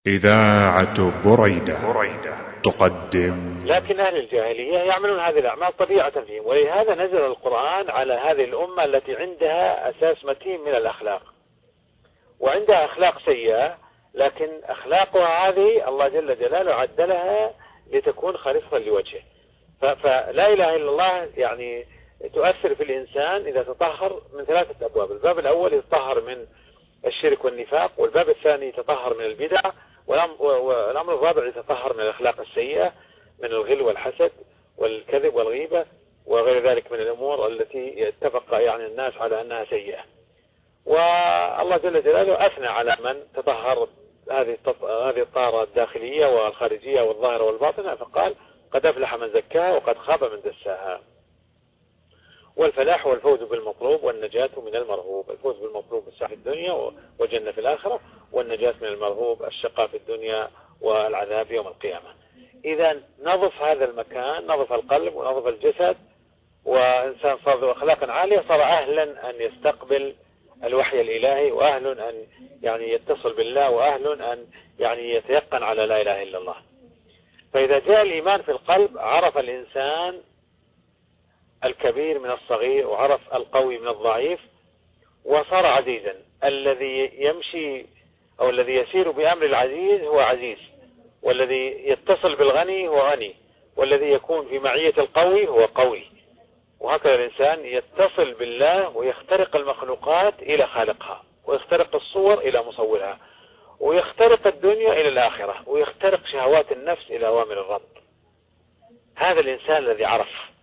إذاعة بريدة تقدم. لكن أهل الجاهلية يعملون هذه الأعمال طبيعة فيهم، ولهذا نزل القرآن على هذه الأمة التي عندها أساس متين من الأخلاق، وعندها أخلاق سيئة، لكن أخلاقها هذه الله جل جلاله عدلها لتكون خالصة لوجهه. فلا إله إلا الله يعني تؤثر في الإنسان إذا تطهر من ثلاثة أبواب. الباب الأول يتطهر من الشرك والنفاق، والباب الثاني يتطهر من البدع، والأمر الرابع يتطهر من الأخلاق السيئة من الغل والحسد والكذب والغيبة وغير ذلك من الأمور التي اتفق يعني الناس على أنها سيئة. والله جل جلاله أثنى على من تطهر هذه الطهارة الداخلية والخارجية والظاهرة والباطنة، فقال: قد أفلح من زكاها وقد خاب من دساها. والفلاح هو الفوز بالمطلوب والنجاة من المرهوب. الفوز بالمطلوب السعادة في الدنيا والجنة في الآخرة، والنجاة من المرهوب الشقاء في الدنيا والعذاب يوم القيامة. إذا نظف هذا المكان، نظف القلب ونظف الجسد، وإنسان صار أخلاقا عالية، صار أهلا أن يستقبل الوحي الإلهي، وأهل أن يعني يتصل بالله، وأهل أن يعني يتيقن على لا إله إلا الله. فإذا جاء الإيمان في القلب عرف الإنسان الكبير من الصغير، وعرف القوي من الضعيف، وصار عزيزا. الذي يمشي أو الذي يسير بأمر العزيز هو عزيز، والذي يتصل بالغني هو غني، والذي يكون في معية القوي هو قوي. وهكذا الإنسان يتصل بالله ويخترق المخلوقات إلى خالقها، ويخترق الصور إلى مصورها، ويخترق الدنيا إلى الآخرة، ويخترق شهوات النفس إلى أوامر الرب. هذا الإنسان الذي عرف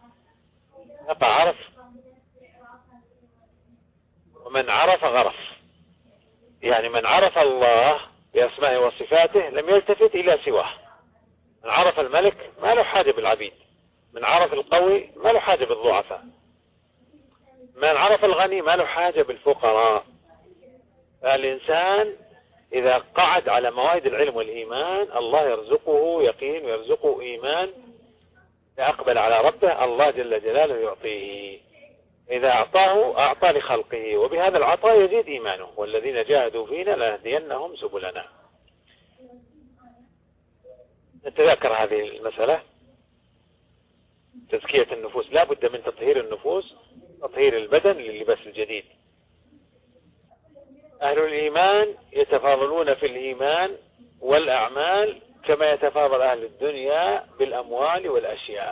ومن عرف غرف. يعني من عرف الله بأسمائه وصفاته لم يلتفت إلى سواه. من عرف الملك ما له حاجة بالعبيد، من عرف القوي ما له حاجة بالضعفاء، من عرف الغني ما له حاجة بالفقراء. الإنسان إذا قعد على موائد العلم والإيمان الله يرزقه يقين ويرزقه إيمان. إذا أقبل على ربه الله جل جلاله يعطيه. إذا أعطاه أعطى لخلقه، وبهذا العطاء يزيد إيمانه. والذين جاهدوا فينا لنهدينهم سبلنا. نتذكر هذه المسألة، تزكية النفوس. لا بد من تطهير النفوس، تطهير البدن للباس الجديد. أهل الإيمان يتفاضلون في الإيمان والأعمال كما يتفاضل أهل الدنيا بالأموال والأشياء.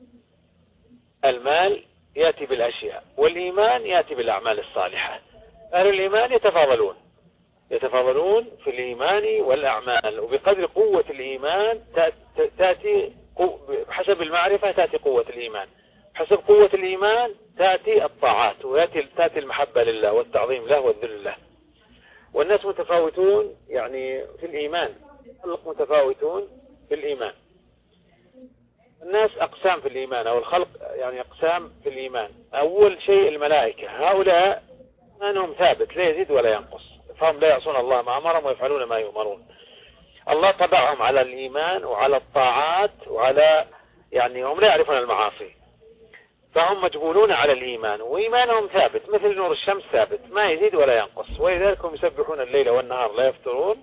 المال يأتي بالأشياء، والإيمان يأتي بالأعمال الصالحة. أهل الإيمان يتفاضلون في الإيمان والأعمال، وبقدر قوة الإيمان تأتي بحسب المعرفة تأتي قوة الإيمان، حسب قوة الإيمان تأتي الطاعات، وتأتي المحبة لله والتعظيم له والذل له. والناس متفاوتون يعني في الإيمان، الخلق متفاوتون في الإيمان. الناس أقسام في الإيمان، أو الخلق يعني أقسام في الإيمان. أول شيء الملائكة، هؤلاء إيمانهم ثابت لا يزيد ولا ينقص، فهم لا يعصون الله ما أمرهم ويفعلون ما يؤمرون. الله طبعهم على الإيمان وعلى الطاعات، وعلى يعني هم لا يعرفون المعاصي، فهم مجبولون على الإيمان، وإيمانهم ثابت مثل نور الشمس ثابت ما يزيد ولا ينقص. ولذلك هم يسبحون الليل والنهار لا يفترون،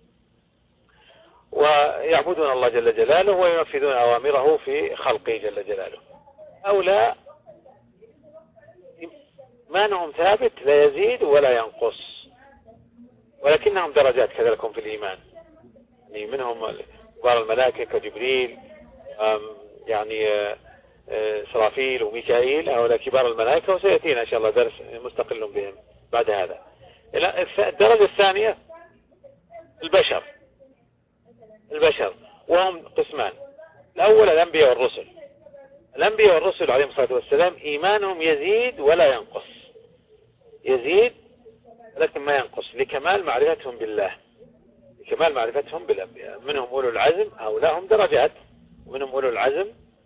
ويعبدون الله جل جلاله وينفذون أوامره في خلقه جل جلاله. هؤلاء إيمانهم ثابت لا يزيد ولا ينقص، ولكنهم درجات كذلك في الإيمان. يعني منهم كبار الملائكة كجبريل، يعني إسرافيل وميكائيل، هؤلاء كبار الملائكة، وسيأتينا إن شاء الله درس مستقل بهم بعد هذا. الدرجة الثانية البشر، وهم قسمان. الأول الأنبياء والرسل. الأنبياء والرسل عليهم الصلاة والسلام إيمانهم يزيد ولا ينقص، يزيد لكن ما ينقص، لكمال معرفتهم بالله، لكمال معرفتهم بالأنبياء. منهم أولو العزم، هؤلاء هم درجات، ومنهم أولو العزم.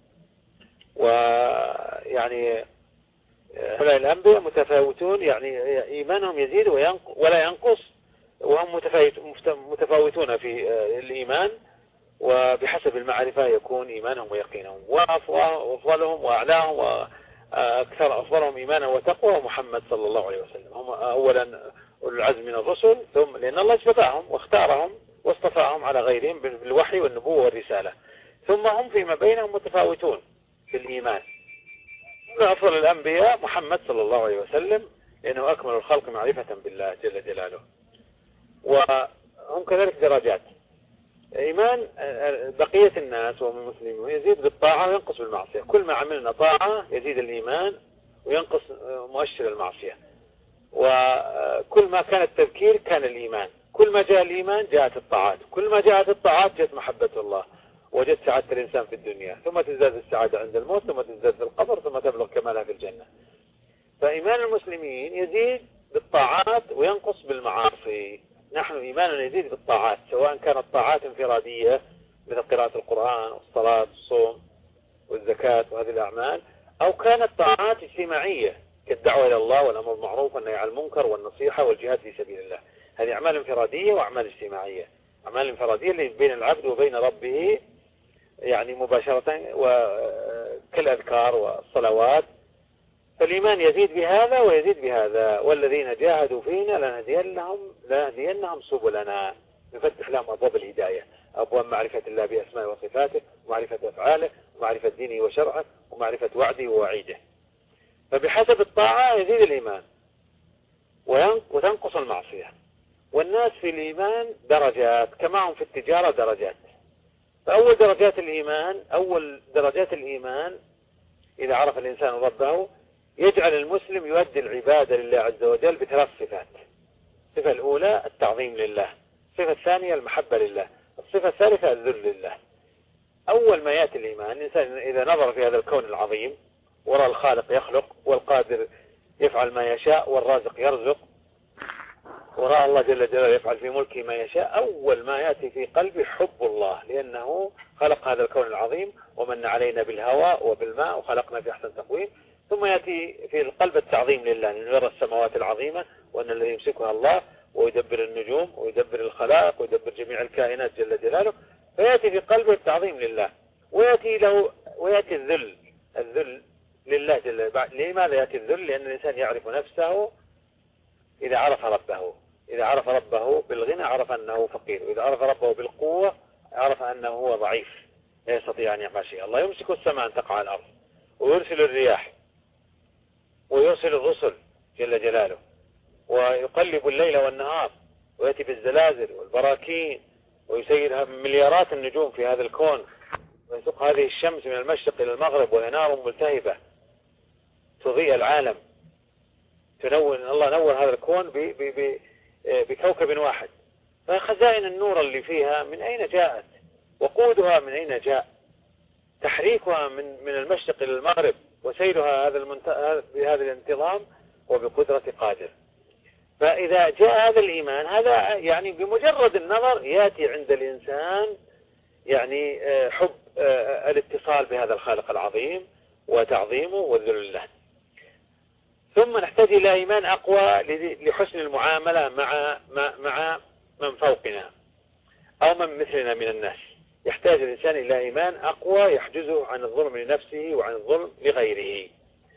ويعني هؤلاء الأنبياء متفاوتون، يعني إيمانهم يزيد ولا ينقص، وهم متفاوتون في الإيمان، وبحسب المعرفة يكون إيمانهم ويقينهم. وأفضلهم وأعلاهم وأكثر أفضلهم إيمانا وتقوى محمد صلى الله عليه وسلم. هم أولا أولو العزم من الرسل، ثم لأن الله اجتباهم واختارهم واصطفاهم على غيرهم بالوحي والنبوة والرسالة. ثم هم فيما بينهم متفاوتون في الإيمان. من أفضل الأنبياء محمد صلى الله عليه وسلم، لأنه أكمل الخلق معرفة بالله جل جلاله. وهم كذلك درجات. إيمان بقية الناس وهم المسلمين يزيد بالطاعة وينقص بالمعصية. كل ما عملنا طاعة يزيد الإيمان وينقص مؤشر المعصية. وكل ما كان التذكير كان الإيمان. كل ما جاء الإيمان جاءت الطاعات. كل ما جاءت الطاعات جاءت محبة الله، وجدت سعادة الإنسان في الدنيا، ثم تزداد السعادة عند الموت، ثم تزداد في القبر، ثم تبلغ كمالها في الجنة. فإيمان المسلمين يزيد بالطاعات وينقص بالمعاصي. نحن إيماننا يزيد بالطاعات، سواء كانت طاعات انفرادية مثل قراءة القرآن والصلاة والصوم والزكاة وهذه الأعمال، أو كانت طاعات اجتماعية كالدعوة إلى الله والأمر بالمعروف والنهي عن المنكر والنصيحة والجهاد في سبيل الله. هذه أعمال انفرادية وأعمال اجتماعية. أعمال انفرادية اللي بين العبد وبين ربه يعني مباشرة، وكالأذكار والصلوات. فالإيمان يزيد بهذا ويزيد بهذا. والذين جاهدوا فينا لنهدينهم سبلنا. نفتح لهم أبواب الهداية، أبواب معرفة الله بأسمائه وصفاته، ومعرفة أفعاله، ومعرفة دينه وشرعه، ومعرفة وعده ووعيده. فبحسب الطاعة يزيد الإيمان وتنقص المعصية. والناس في الإيمان درجات كما هم في التجارة درجات. فأول درجات الإيمان إذا عرف الإنسان ربه يجعل المسلم يؤدي العبادة لله عز وجل بثلاث صفات. الصفة الأولى التعظيم لله، الصفة الثانية المحبة لله، الصفة الثالثة الذل لله. أول ما يأتي الإيمان، الإنسان إذا نظر في هذا الكون العظيم ورأى الخالق يخلق والقادر يفعل ما يشاء والرازق يرزق، ورأى الله جل جلاله يفعل في ملكه ما يشاء، أول ما يأتي في قلبه حب الله، لأنه خلق هذا الكون العظيم ومن علينا بالهواء وبالماء وخلقنا في أحسن تقويم. ثم يأتي في القلب التعظيم لله، نرى السماوات العظيمة وأن الذي يمسكها الله ويدبر النجوم ويدبر الخلائق ويدبر جميع الكائنات جل جلاله. فيأتي في قلبه التعظيم لله، ويأتي الذل لله جل جلاله. لماذا يأتي الذل؟ لأن الإنسان يعرف نفسه إذا عرف ربه. إذا عرف ربه بالغنى عرف أنه فقير، وإذا عرف ربه بالقوة عرف أنه هو ضعيف لا يستطيع أن يفعل شيء. الله يمسك السماء أن تقع على الأرض، ويرسل الرياح، ويرسل الرسل جل جلاله، ويقلب الليل والنهار، ويأتي بالزلازل والبراكين، ويسير مليارات النجوم في هذا الكون، ويسوق هذه الشمس من المشرق إلى المغرب وهي نار ملتهبة تضيء العالم. الله نور هذا الكون بكوكب واحد. فخزائن النور اللي فيها من أين جاءت؟ وقودها من أين جاء؟ تحريكها من المشرق إلى المغرب وسيرها بهذا الانتظام وبقدرة قادر. فإذا جاء هذا الإيمان، هذا يعني بمجرد النظر يأتي عند الإنسان يعني حب الاتصال بهذا الخالق العظيم وتعظيمه والذل له. ثم نحتاج إلى إيمان أقوى لحسن المعاملة مع من فوقنا أو من مثلنا من الناس. يحتاج الإنسان إلى إيمان أقوى يحجزه عن الظلم لنفسه وعن الظلم لغيره.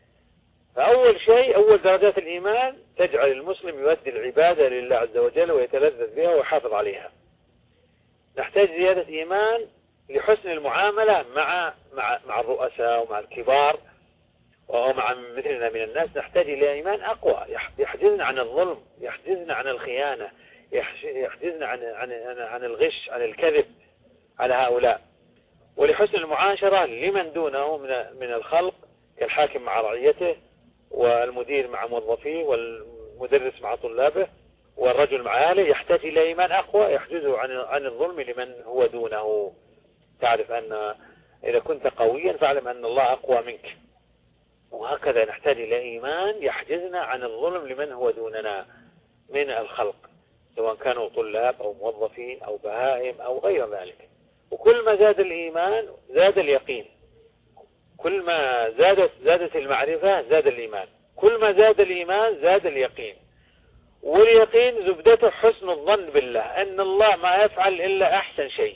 فأول شيء، أول درجات الإيمان تجعل المسلم يؤدي العبادة لله عز وجل ويتلذذ بها ويحافظ عليها. نحتاج زيادة إيمان لحسن المعاملة مع الرؤساء ومع الكبار ومع مثلنا من الناس. نحتاج إلى إيمان أقوى يحجزنا عن الظلم، يحجزنا عن الخيانة، يحجزنا عن الغش، عن الكذب على هؤلاء. ولحسن المعاشرة لمن دونه من الخلق، كالحاكم مع رعيته، والمدير مع موظفيه، والمدرس مع طلابه، والرجل مع أهله. يحتاج إلى إيمان أقوى يحجزه عن الظلم لمن هو دونه. تعرف أن إذا كنت قويا فاعلم أن الله أقوى منك. وهكذا نحتاج إلى إيمان يحجزنا عن الظلم لمن هو دوننا من الخلق، سواء كانوا طلاب أو موظفين أو بهائم أو غير ذلك. وكل ما زاد الإيمان زاد اليقين، كل ما زادت المعرفة زاد الإيمان، كل ما زاد الإيمان زاد اليقين. واليقين زبدته حسن الظن بالله، أن الله ما يفعل إلا أحسن شيء،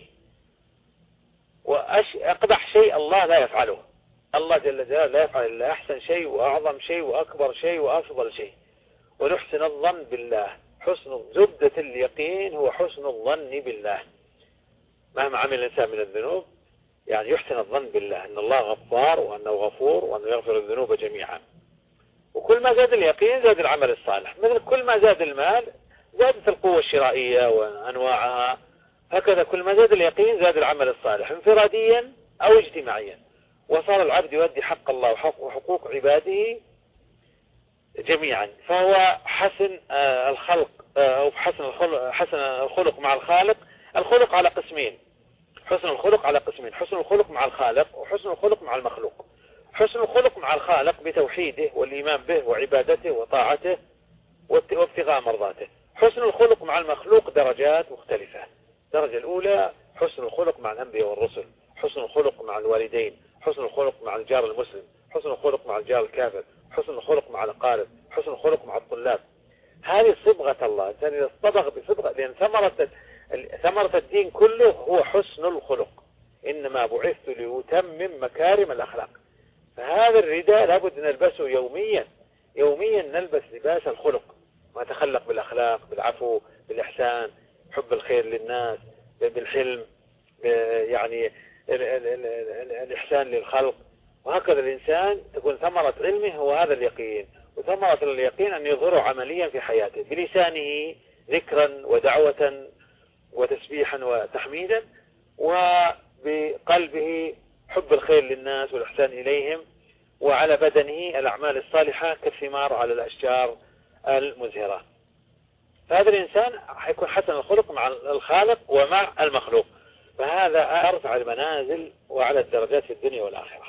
وأقبح شيء الله لا يفعله. الله جل جلاله لا يفعل إلا أحسن شيء وأعظم شيء وأكبر شيء وأفضل شيء. ونحسن الظن بالله زبدة اليقين هو حسن الظن بالله. مهما عمل الإنسان من الذنوب يعني يحسن الظن بالله أن الله غفار وأنه غفور وأنه يغفر الذنوب جميعا. وكل ما زاد اليقين زاد العمل الصالح، مثل كل ما زاد المال زادت القوة الشرائية وأنواعها، هكذا كل ما زاد اليقين زاد العمل الصالح انفراديا أو اجتماعيا، وصار العبد يؤدي حق الله وحقوق عباده جميعا. فهو حسن الخلق أو حسن الخلق مع الخالق. الخلق على قسمين، حسن الخلق على قسمين: حسن الخلق مع الخالق وحسن الخلق مع المخلوق. حسن الخلق مع الخالق بتوحيده والإيمان به وعبادته وطاعته وابتغاء مرضاته. حسن الخلق مع المخلوق درجات مختلفة. الدرجة الأولى حسن الخلق مع الأنبياء والرسل، حسن الخلق مع الوالدين، حسن الخلق مع الجار المسلم، حسن الخلق مع الجار الكافر، حسن الخلق مع الأقارب، حسن الخلق مع الطلاب. هذه صبغة الله. الإنسان إذا اصطبغ بصبغة، لأن ثمرة الدين كله هو حسن الخلق. إنما بعثت لأتمم مكارم الأخلاق. فهذا الرداء لابد أن نلبسه يوميا. يوميا نلبس لباس الخلق، ما تخلق بالأخلاق، بالعفو، بالإحسان، حب الخير للناس، بالحلم، يعني الإحسان للخلق. وهكذا الإنسان تكون ثمرة علمه هو هذا اليقين، وثمرة اليقين أن يظهره عمليا في حياته بلسانه ذكرا ودعوة وتسبيحا وتحميدا، وبقلبه حب الخير للناس والإحسان إليهم، وعلى بدنه الأعمال الصالحة كالثمار على الأشجار المزهرة. فهذا الإنسان حيكون حسن الخلق مع الخالق ومع المخلوق، فهذا أرفع المنازل وعلى الدرجات في الدنيا والآخرة.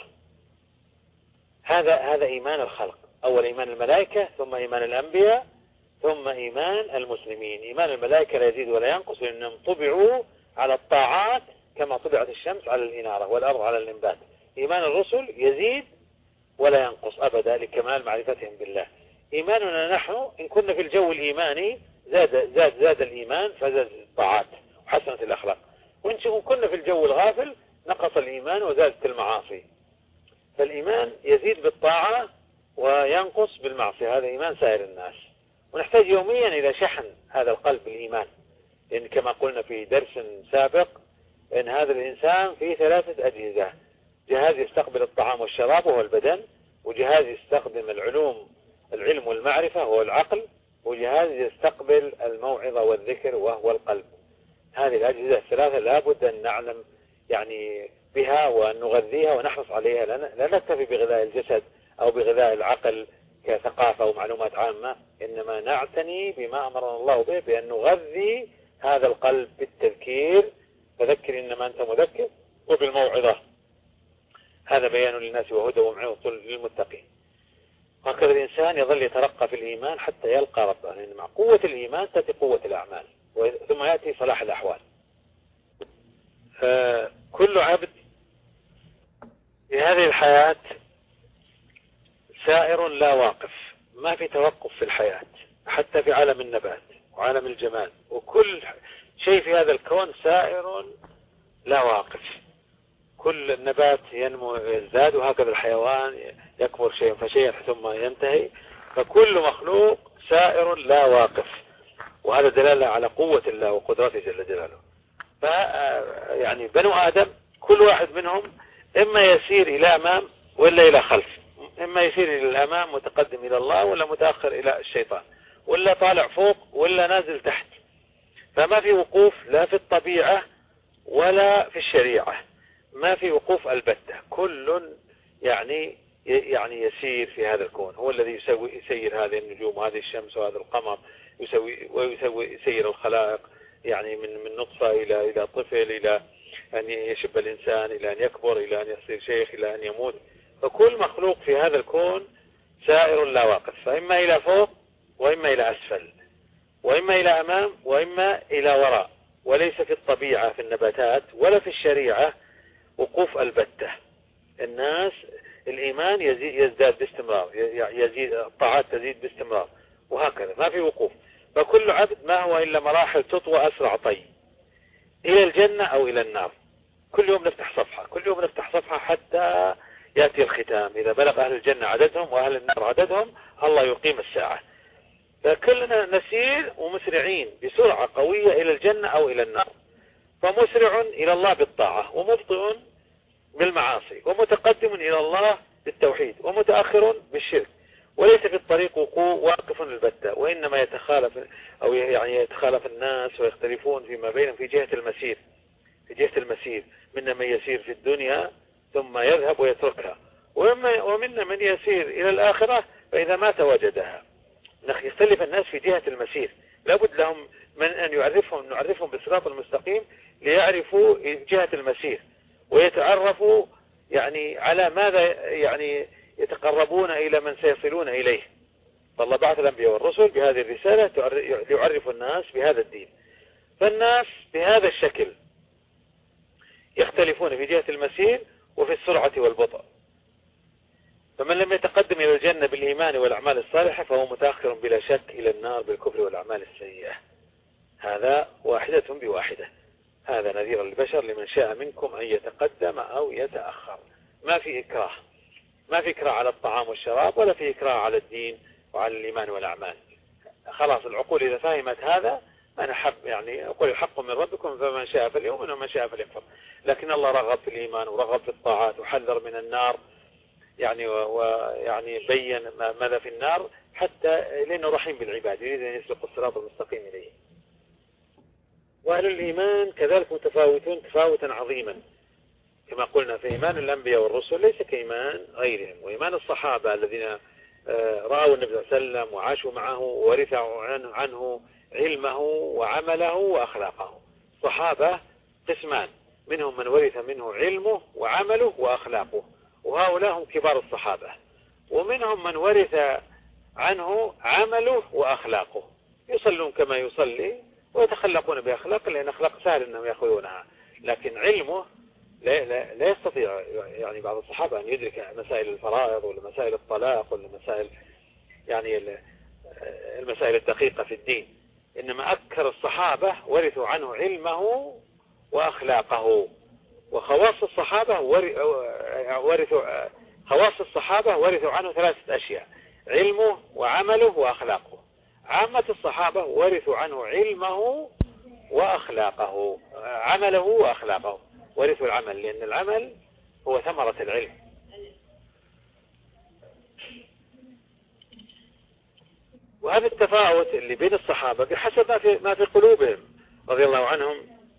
هذا إيمان الخلق. أول إيمان الملائكة، ثم إيمان الأنبياء، ثم إيمان المسلمين. إيمان الملائكة لا يزيد ولا ينقص، لأنهم طبعوا على الطاعات كما طبعت الشمس على الإنارة والأرض على الإنبات. إيمان الرسل يزيد ولا ينقص أبدا لكمال معرفتهم بالله. إيماننا نحن إن كنا في الجو الإيماني زاد الإيمان فزاد الطاعات وحسنت الأخلاق، وإن كنا في الجو الغافل نقص الإيمان وزادت المعاصي. فالإيمان يزيد بالطاعة وينقص بالمعصية. هذا إيمان سائر الناس، ونحتاج يوميا إلى شحن هذا القلب بالإيمان. لأن كما قلنا في درس سابق أن هذا الإنسان فيه 3 أجهزة: جهاز يستقبل الطعام والشراب وهو البدن، وجهاز يستخدم العلم والمعرفة وهو العقل، وجهاز يستقبل الموعظة والذكر وهو القلب. هذه الأجهزة ال3 لابد أن نعلم يعني بها وأن نغذيها ونحرص عليها. لا نكتفي بغذاء الجسد أو بغذاء العقل كثقافة ومعلومات عامة، إنما نعتني بما أمرنا الله به، بأن نغذي هذا القلب بالتذكير، فذكر إنما أنت مذكر، وبالموعظة. هذا بيان للناس وهدى وموعظة للمتقين. هكذا الإنسان يظل يترقى في الإيمان حتى يلقى ربه، لأن مع قوة الإيمان تأتي قوة الأعمال، ثم يأتي صلاح الأحوال. كل عبد في هذه الحياة سائر لا واقف، ما في توقف في الحياة، حتى في عالم النبات وعالم الجمال، وكل شيء في هذا الكون سائر لا واقف. كل النبات ينمو يزداد، وهكذا الحيوان يكبر شيئا فشيئا ثم ينتهي. فكل مخلوق سائر لا واقف، وهذا دلالة على قوة الله وقدرته جل جلاله. يعني بنو آدم كل واحد منهم إما يسير إلى أمام ولا إلى خلف، إما يسير إلى الأمام متقدم إلى الله، ولا متأخر إلى الشيطان، ولا طالع فوق ولا نازل تحت. فما في وقوف لا في الطبيعة ولا في الشريعة، ما في وقوف البتة. كل يعني يسير في هذا الكون. هو الذي يسير هذه النجوم وهذه الشمس وهذا القمر، يسير الخلائق، يعني من نطفة إلى طفل، إلى أن يشب الإنسان، إلى أن يكبر، إلى أن يصير شيخ، إلى أن يموت. فكل مخلوق في هذا الكون سائر لا واقف، فإما إلى فوق وإما إلى أسفل، وإما إلى أمام وإما إلى وراء. وليس في الطبيعة في النباتات ولا في الشريعة وقوف البتة. الناس الإيمان يزداد باستمرار، يزيد الطاعات تزيد باستمرار، وهكذا ما في وقوف. فكل عبد ما هو إلا مراحل تطوى أسرع طي إلى الجنة أو إلى النار. كل يوم نفتح صفحة، كل يوم نفتح صفحة حتى يأتي الختام. إذا بلغ أهل الجنة عددهم وأهل النار عددهم الله يقيم الساعة. فكلنا نسير ومسرعين بسرعة قوية إلى الجنة أو إلى النار. فمسرع إلى الله بالطاعة، ومبطئ بالمعاصي، ومتقدم إلى الله بالتوحيد، ومتأخر بالشرك، وليس في الطريق واقف البتة، وإنما يتخالف أو يعني يتخالف الناس ويختلفون فيما بينهم في جهة المسير. في جهة المسير منا من يسير في الدنيا ثم يذهب ويتركها، ومنا من يسير إلى الآخرة فإذا مات وجدها. يختلف الناس في جهة المسير، لابد لهم من أن نعرفهم بالصراط المستقيم ليعرفوا جهة المسير، ويتعرفوا يعني على ماذا يعني يتقربون إلى من سيصلون إليه. فالله بعث الأنبياء والرسل بهذه الرسالة ليعرفوا الناس بهذا الدين. فالناس بهذا الشكل يختلفون في جهة المسير وفي السرعة والبطء. فمن لم يتقدم إلى الجنة بالإيمان والأعمال الصالحة فهو متأخر بلا شك إلى النار بالكفر والأعمال السيئة. هذا واحدة بواحدة. هذا نذير البشر لمن شاء منكم أن يتقدم أو يتأخر. ما في إكراه، ما في إكراه على الطعام والشراب، ولا في إكراه على الدين وعلى الإيمان والأعمال. خلاص العقول إذا فهمت هذا، أنا حب يعني أقول الحق من ربكم فمن شاء فليؤمن ومن شاء فليكفر. لكن الله رغب في الإيمان ورغب في الطاعات وحذر من النار، يعني ويعني بين ماذا في النار، حتى لأنه رحيم بالعباد يريد أن يسلك الصراط المستقيم إليه. وأهل الإيمان كذلك متفاوتون تفاوتا عظيما، كما قلنا في إيمان الأنبياء والرسل ليس كإيمان غيرهم. وإيمان الصحابة الذين رأوا النبي صلى الله عليه وسلم وعاشوا معه وورثوا عنه علمه وعمله وأخلاقه. الصحابة قسمان، منهم من ورث منه علمه وعمله وأخلاقه، وهؤلاء هم كبار الصحابة. ومنهم من ورث عنه عمله وأخلاقه، يصلون كما يصلي ويتخلقون بأخلاق، لأن أخلاق سهل أنهم يأخذونها، لكن علمه لا يستطيع يعني بعض الصحابة أن يدرك مسائل الفرائض ولا مسائل الطلاق ولا مسائل يعني المسائل الدقيقة في الدين. إنما أكثر الصحابة ورثوا عنه علمه وأخلاقه. وخواص الصحابة ورثوا عنه 3 أشياء: علمه وعمله وأخلاقه. عامة الصحابة ورثوا عنه علمه وأخلاقه، عمله وأخلاقه. ورثوا العمل لأن العمل هو ثمرة العلم. وهذا التفاوت اللي بين الصحابة بحسب ما في قلوبهم رضي الله عنهم،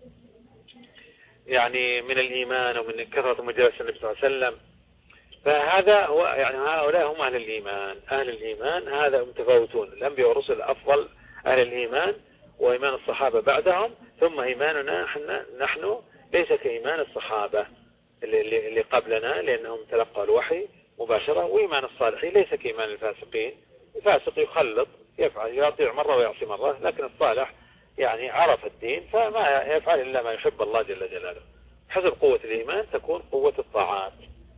يعني من الإيمان ومن كثرة مجالسة النبي صلى الله عليه وسلم. فهذا هو يعني هؤلاء هم أهل الإيمان. أهل الإيمان هذا متفاوتون، الأنبياء والرسل أفضل أهل الإيمان، وإيمان الصحابة بعدهم، ثم إيماننا نحن ليس كإيمان الصحابة اللي قبلنا لأنهم تلقوا الوحي مباشرة. وإيمان الصالحين ليس كإيمان الفاسقين. الفاسق يخلط، يفعل يطيع مرة ويعصي مرة، لكن الصالح يعني عرف الدين فما يفعل إلا ما يحب الله جل جلاله. حسب قوة الإيمان تكون قوة الطاعات.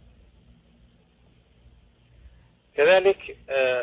كذلك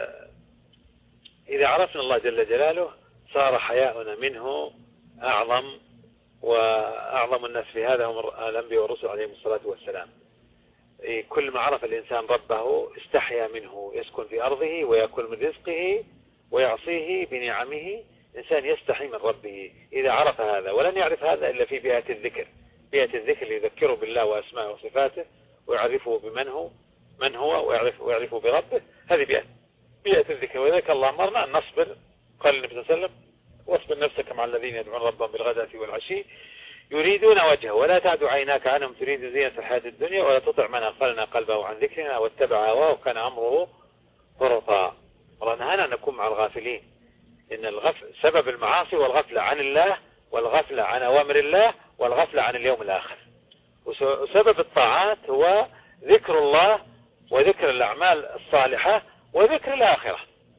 إذا عرفنا الله جل جلاله صار حياؤنا منه أعظم، وأعظم الناس في هذا هم الأنبياء والرسل عليهم الصلاة والسلام. كل ما عرف الإنسان ربه استحيا منه، يسكن في أرضه ويأكل من رزقه ويعصيه بنعمه. إنسان يستحي من ربه إذا عرف هذا، ولن يعرف هذا إلا في بيئة الذكر. بيئة الذكر يذكره بالله وأسمائه وصفاته ويعرفه من هو ويعرفه بربه. هذه بيئة الذكر. وذلك الله أمرنا أن نصبر. قال النبي صلى الله عليه وسلم: واصبر نفسك مع الذين يدعون ربهم بالغداة والعشي يريدون وجهه ولا تعد عيناك عنهم تريد زينة الحياة الدنيا ولا تطع من أغفلنا قلبه عن ذكرنا واتبع هواه وكان أمره فرطا. الله نهانا أن نكون مع الغافلين، إن سبب المعاصي والغفلة عن الله، والغفلة عن أوامر الله، والغفلة عن اليوم الآخر. وسبب الطاعات هو ذكر الله وذكر الأعمال الصالحة وذكر الآخرة.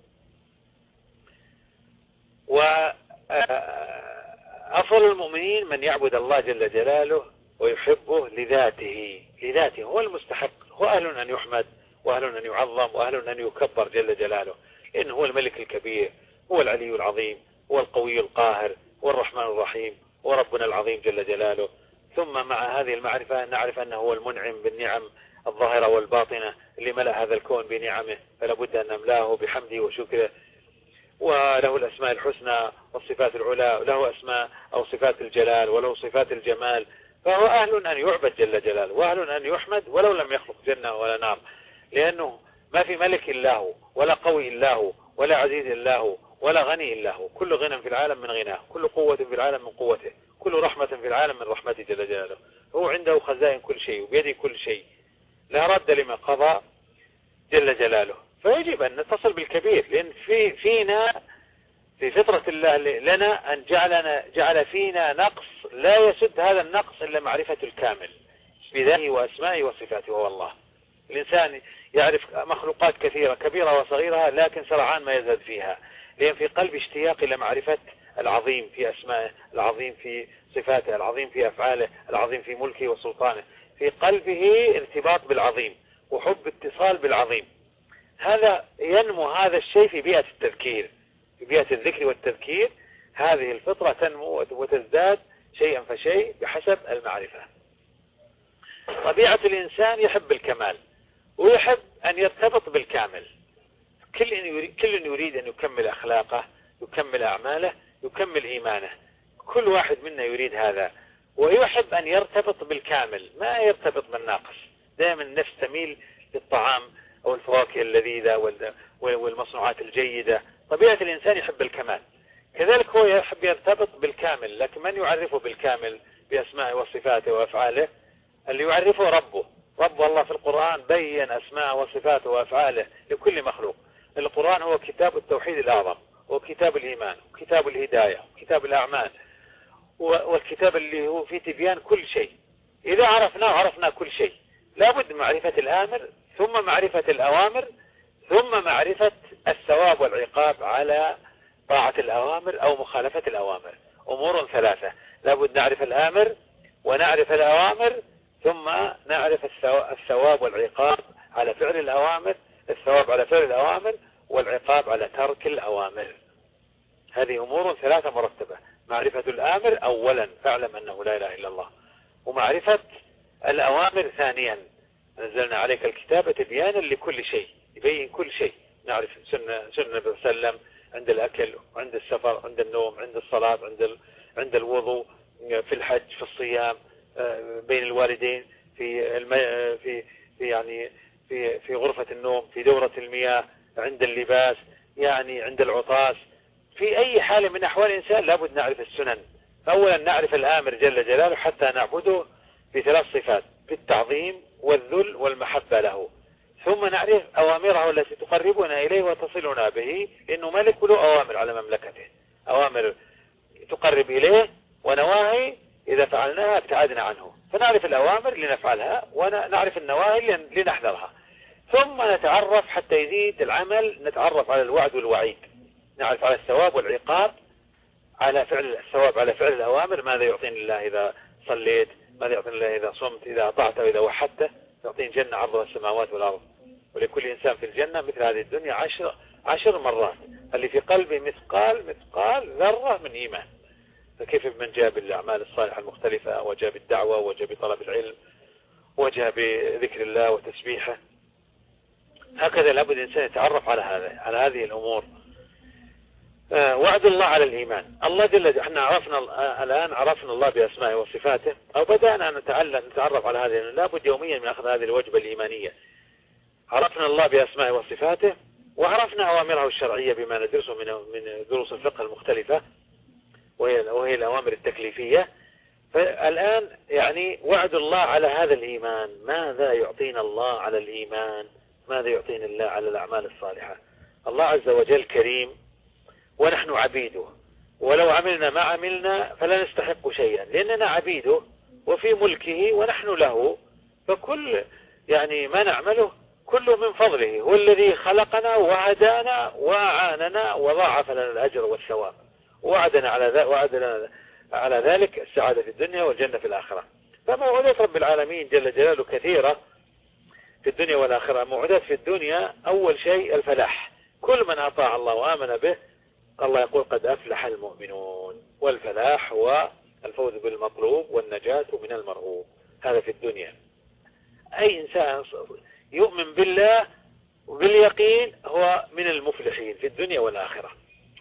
وأفضل المؤمنين من يعبد الله جل جلاله ويحبه لذاته هو المستحق، هو أهل أن يحمد وأهل أن يعظم وأهل أن يكبر جل جلاله، إنه هو الملك الكبير، هو العلي العظيم، هو القوي القاهر، هو الرحمن الرحيم، هو ربنا العظيم جل جلاله. ثم مع هذه المعرفة نعرف أنه هو المنعم بالنعم الظاهرة والباطنة اللي ملأ هذا الكون بنعمه، فلا بد أن نملاه بحمده وشكره. وله الأسماء الحسنى والصفات العلى، له أسماء أو صفات الجلال وله صفات الجمال، فهو أهل أن يعبد جل جلاله، وأهل أن يحمد ولو لم يخلق جنة ولا نار، لأنه ما في ملك إلا هو، ولا قوي إلا هو، ولا عزيز إلا هو، ولا غني إلا هو. كل غنى في العالم من غناه، كل قوة في العالم من قوته، كل رحمة في العالم من رحمته جل جلاله. هو عنده خزائن كل شيء وبيده كل شيء، لا رد لما قضى جل جلاله. فيجب أن نتصل بالكبير، لأن فينا في فطرة الله لنا أن جعل فينا نقص لا يسد هذا النقص إلا معرفة الكامل بذاته وأسمائه وصفاته وهو الله. الإنسان يعرف مخلوقات كثيرة كبيرة وصغيرة، لكن سرعان ما يزهد فيها، لأن في قلب اشتياق إلى معرفة العظيم في أسمائه، العظيم في صفاته، العظيم في أفعاله، العظيم في ملكه وسلطانه. في قلبه ارتباط بالعظيم وحب اتصال بالعظيم. هذا ينمو هذا الشيء في بيئة التذكير، في بيئة الذكر والتذكير. هذه الفطرة تنمو وتزداد شيئا فشيء بحسب المعرفة. طبيعة الإنسان يحب الكمال ويحب أن يرتبط بالكامل. كل يريد أن يكمل أخلاقه، يكمل أعماله، يكمل إيمانه. كل واحد منا يريد هذا، ويحب أن يرتبط بالكامل ما يرتبط بالناقص. دائما النفس تميل للطعام أو الفواكه اللذيذة والمصنوعات الجيدة. طبيعة الإنسان يحب الكمال، كذلك هو يحب يرتبط بالكامل. لكن من يعرفه بالكامل بأسمائه وصفاته وأفعاله؟ اللي يعرفه ربه الله في القرآن بين أسماءه وصفاته وأفعاله لكل مخلوق. القرآن هو كتاب التوحيد الأعظم، وكتاب الإيمان، وكتاب الهداية، وكتاب الأعمال، والكتاب اللي هو فيه تبيان كل شيء. إذا عرفنا كل شيء. لابد من معرفة الآمر، ثم معرفة الأوامر، ثم معرفة الثواب والعقاب على طاعة الأوامر أو مخالفة الأوامر. أمور ثلاثة، لابد نعرف الآمر ونعرف الأوامر، ثم نعرف الثواب والعقاب على فعل الأوامر، الثواب على فعل الأوامر والعقاب على ترك الأوامر. هذه أمور ثلاثة مرتبة. معرفة الآمر أولا، فاعلم أنه لا إله إلا الله. ومعرفة الأوامر ثانيا، نزلنا عليك الكتاب تبيانا لكل شيء، يبين كل شيء. نعرف سنة النبي صلى الله عليه وسلم عند الأكل، عند السفر، عند النوم، عند الصلاة، عند الوضوء، في الحج، في الصيام، بين الوالدين، في غرفة النوم، في دورة المياه، عند اللباس، يعني عند العطاس. في أي حال من أحوال الإنسان لابد نعرف السنن. فأولا نعرف الآمر جل جلاله حتى نعبده بثلاث صفات: بالتعظيم والذل والمحبة له. ثم نعرف أوامره التي تقربنا إليه وتصلنا به، إنه ملك له أوامر على مملكته، أوامر تقرب إليه، ونواهي إذا فعلناها ابتعدنا عنه. فنعرف الأوامر لنفعلها، ونعرف النواهي لنحذرها. ثم نتعرف حتى يزيد العمل، نتعرف على الوعد والوعيد، نعرف على الثواب والعقاب، على فعل الثواب على فعل الأوامر. ماذا يعطيني الله إذا صليت؟ ماذا يعطيني الله إذا صمت؟ إذا أطعت وإذا وحدته يعطيني جنة عرضها السماوات والأرض، ولكل إنسان في الجنة مثل هذه الدنيا 10 مرات. اللي في قلبه مثقال ذرة من إيمان. فكيف بمن جاء بالأعمال الصالحة المختلفة، وجاء بالدعوة، وجاء بطلب العلم، وجاء بذكر الله وتسبيحه؟ هكذا لابد الإنسان يتعرف على هذه الأمور. وعد الله على الإيمان. الله جل احنا الآن عرفنا الله بأسمائه وصفاته، أو بدأنا نتعرف على هذه. لابد يوميا من أخذ هذه الوجبة الإيمانية. عرفنا الله بأسمائه وصفاته، وعرفنا أوامره الشرعية بما ندرسه من دروس الفقه المختلفة، وهي الأوامر التكليفية. فالآن يعني وعد الله على هذا الإيمان. ماذا يعطينا الله على الإيمان؟ ماذا يعطينا الله على الأعمال الصالحة؟ الله عز وجل كريم ونحن عبيده، ولو عملنا ما عملنا فلا نستحق شيئا، لأننا عبيده وفي ملكه ونحن له. فكل ما نعمله كله من فضله. هو الذي خلقنا وهدانا وأعاننا وضاعف لنا الأجر والثواب، وعدنا على ذلك السعادة في الدنيا والجنة في الآخرة. فموعدات رب العالمين جل جلاله كثيرة في الدنيا والآخرة. موعدات في الدنيا أول شيء الفلاح. كل من أطاع الله وآمن به الله يقول قد أفلح المؤمنون. والفلاح هو الفوز بالمطلوب والنجاة من المرغوب. هذا في الدنيا. أي إنسان يؤمن بالله وباليقين هو من المفلحين في الدنيا والآخرة.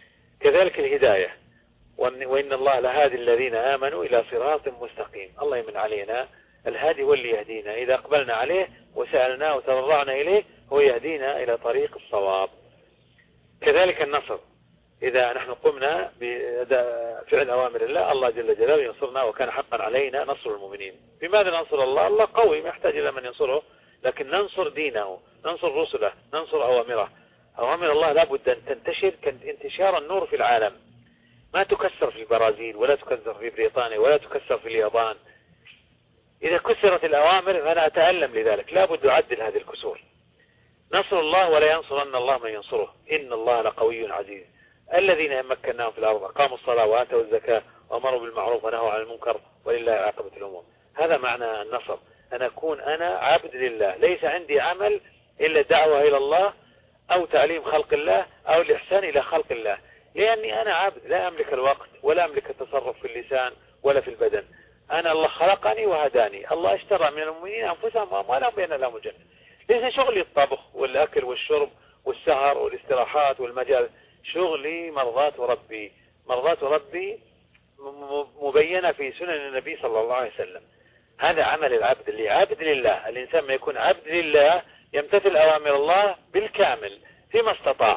كذلك الهداية، وإن الله لهادي الذين آمنوا إلى صراط مستقيم. الله يمن علينا الهادي هو اللي يهدينا، إذا أقبلنا عليه وسألناه وتضرعنا إليه هو يهدينا إلى طريق الصواب. كذلك النصر، إذا نحن قمنا بفعل أوامر الله، الله جل جلاله ينصرنا، وكان حقا علينا نصر المؤمنين. بماذا ننصر الله؟ الله قوي ما يحتاج إلى من ينصره، لكن ننصر دينه، ننصر رسله، ننصر أوامره. أوامر الله لابد أن تنتشر كانتشار النور في العالم، ما تكسر في البرازيل ولا تكسر في بريطانيا ولا تكسر في اليابان. إذا كسرت الأوامر فأنا أتألم لذلك، لابد أعدل هذه الكسور. نصر الله ولا ينصرن الله من ينصره، إن الله لقوي عزيز. الذين مكناهم في الأرض أقاموا الصلاة وآتوا الزكاة وأمروا بالمعروف ونهوا عن المنكر ولله عاقبة الأمور. هذا معنى النصر، أن أكون أنا عبد لله، ليس عندي عمل إلا الدعوة إلى الله أو تعليم خلق الله أو الإحسان إلى خلق الله، لأني أنا عبد لا أملك الوقت ولا أملك التصرف في اللسان ولا في البدن. أنا الله خلقني وهداني، الله اشترى من المؤمنين أنفسهم وأموالهم بأن لهم الجنة. ليس شغلي الطبخ والأكل والشرب والسهر والاستراحات والمجال، شغلي مرضاة ربي. مرضاة ربي مبينة في سنن النبي صلى الله عليه وسلم. هذا عمل العبد اللي عبد لله. الإنسان ما يكون عبد لله يمتثل أوامر الله بالكامل فيما استطاع،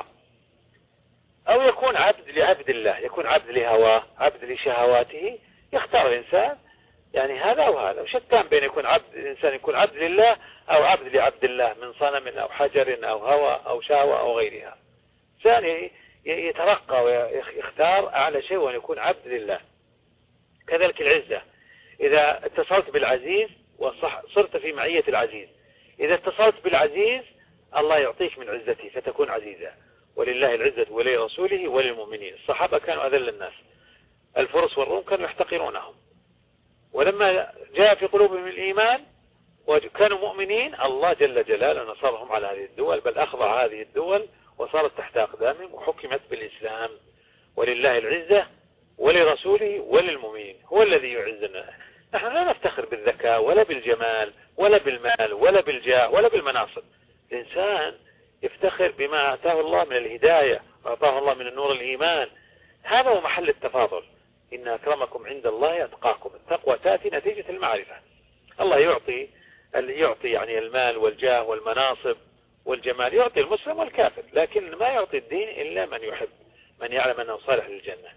أو يكون عبد لعبد الله، يكون عبد لهواه، عبد لشهواته، يختار الإنسان يعني هذا وهذا. وشتان بين يكون عبد الإنسان يكون عبد لله أو عبد لعبد الله من صنم أو حجر أو هوى أو شهوة أو غيرها. ثاني يترقى ويختار أعلى شيء وأن يكون عبد لله. كذلك العزة، إذا اتصلت بالعزيز وصرت في معية العزيز، إذا اتصلت بالعزيز الله يعطيك من عزته فتكون عزيزا. ولله العزة ولرسوله وللمؤمنين. الصحابة كانوا أذل الناس، الفرس والروم كانوا يحتقرونهم، ولما جاء في قلوبهم الإيمان وكانوا مؤمنين الله جل جلاله نصرهم على هذه الدول، بل أخضع هذه الدول وصارت تحت أقدامهم وحكمت بالإسلام. ولله العزة ولرسوله وللمؤمنين، هو الذي يعزنا. نحن لا نفتخر بالذكاء ولا بالجمال ولا بالمال ولا بالجاه ولا بالمناصب. الإنسان يفتخر بما آتاه الله من الهداية وآتاه الله من النور الإيمان. هذا هو محل التفاضل. إن أكرمكم عند الله أتقاكم. التقوى تأتي نتيجة المعرفة. الله يعطي يعني المال والجاه والمناصب والجمال، يعطي المسلم والكافر، لكن ما يعطي الدين إلا من يحب، من يعلم أنه صالح للجنة.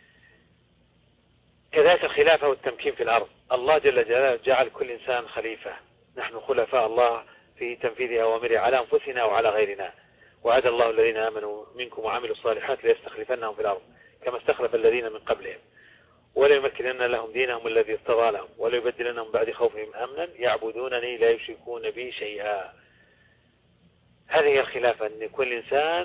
كذلك الخلافة والتمكين في الأرض. الله جل جلاله جعل كل إنسان خليفة، نحن خلفاء الله في تنفيذ أوامره على أنفسنا وعلى غيرنا. وعد الله الذين آمنوا منكم وعملوا الصالحات ليستخلفنهم في الأرض كما استخلف الذين من قبلهم وليمكنن لهم دينهم الذي ارتضى لهم وليبدلنهم بعد خوفهم أمنا يعبدونني لا يشركون بي شيئا. هذه الخلافة، أن كل إنسان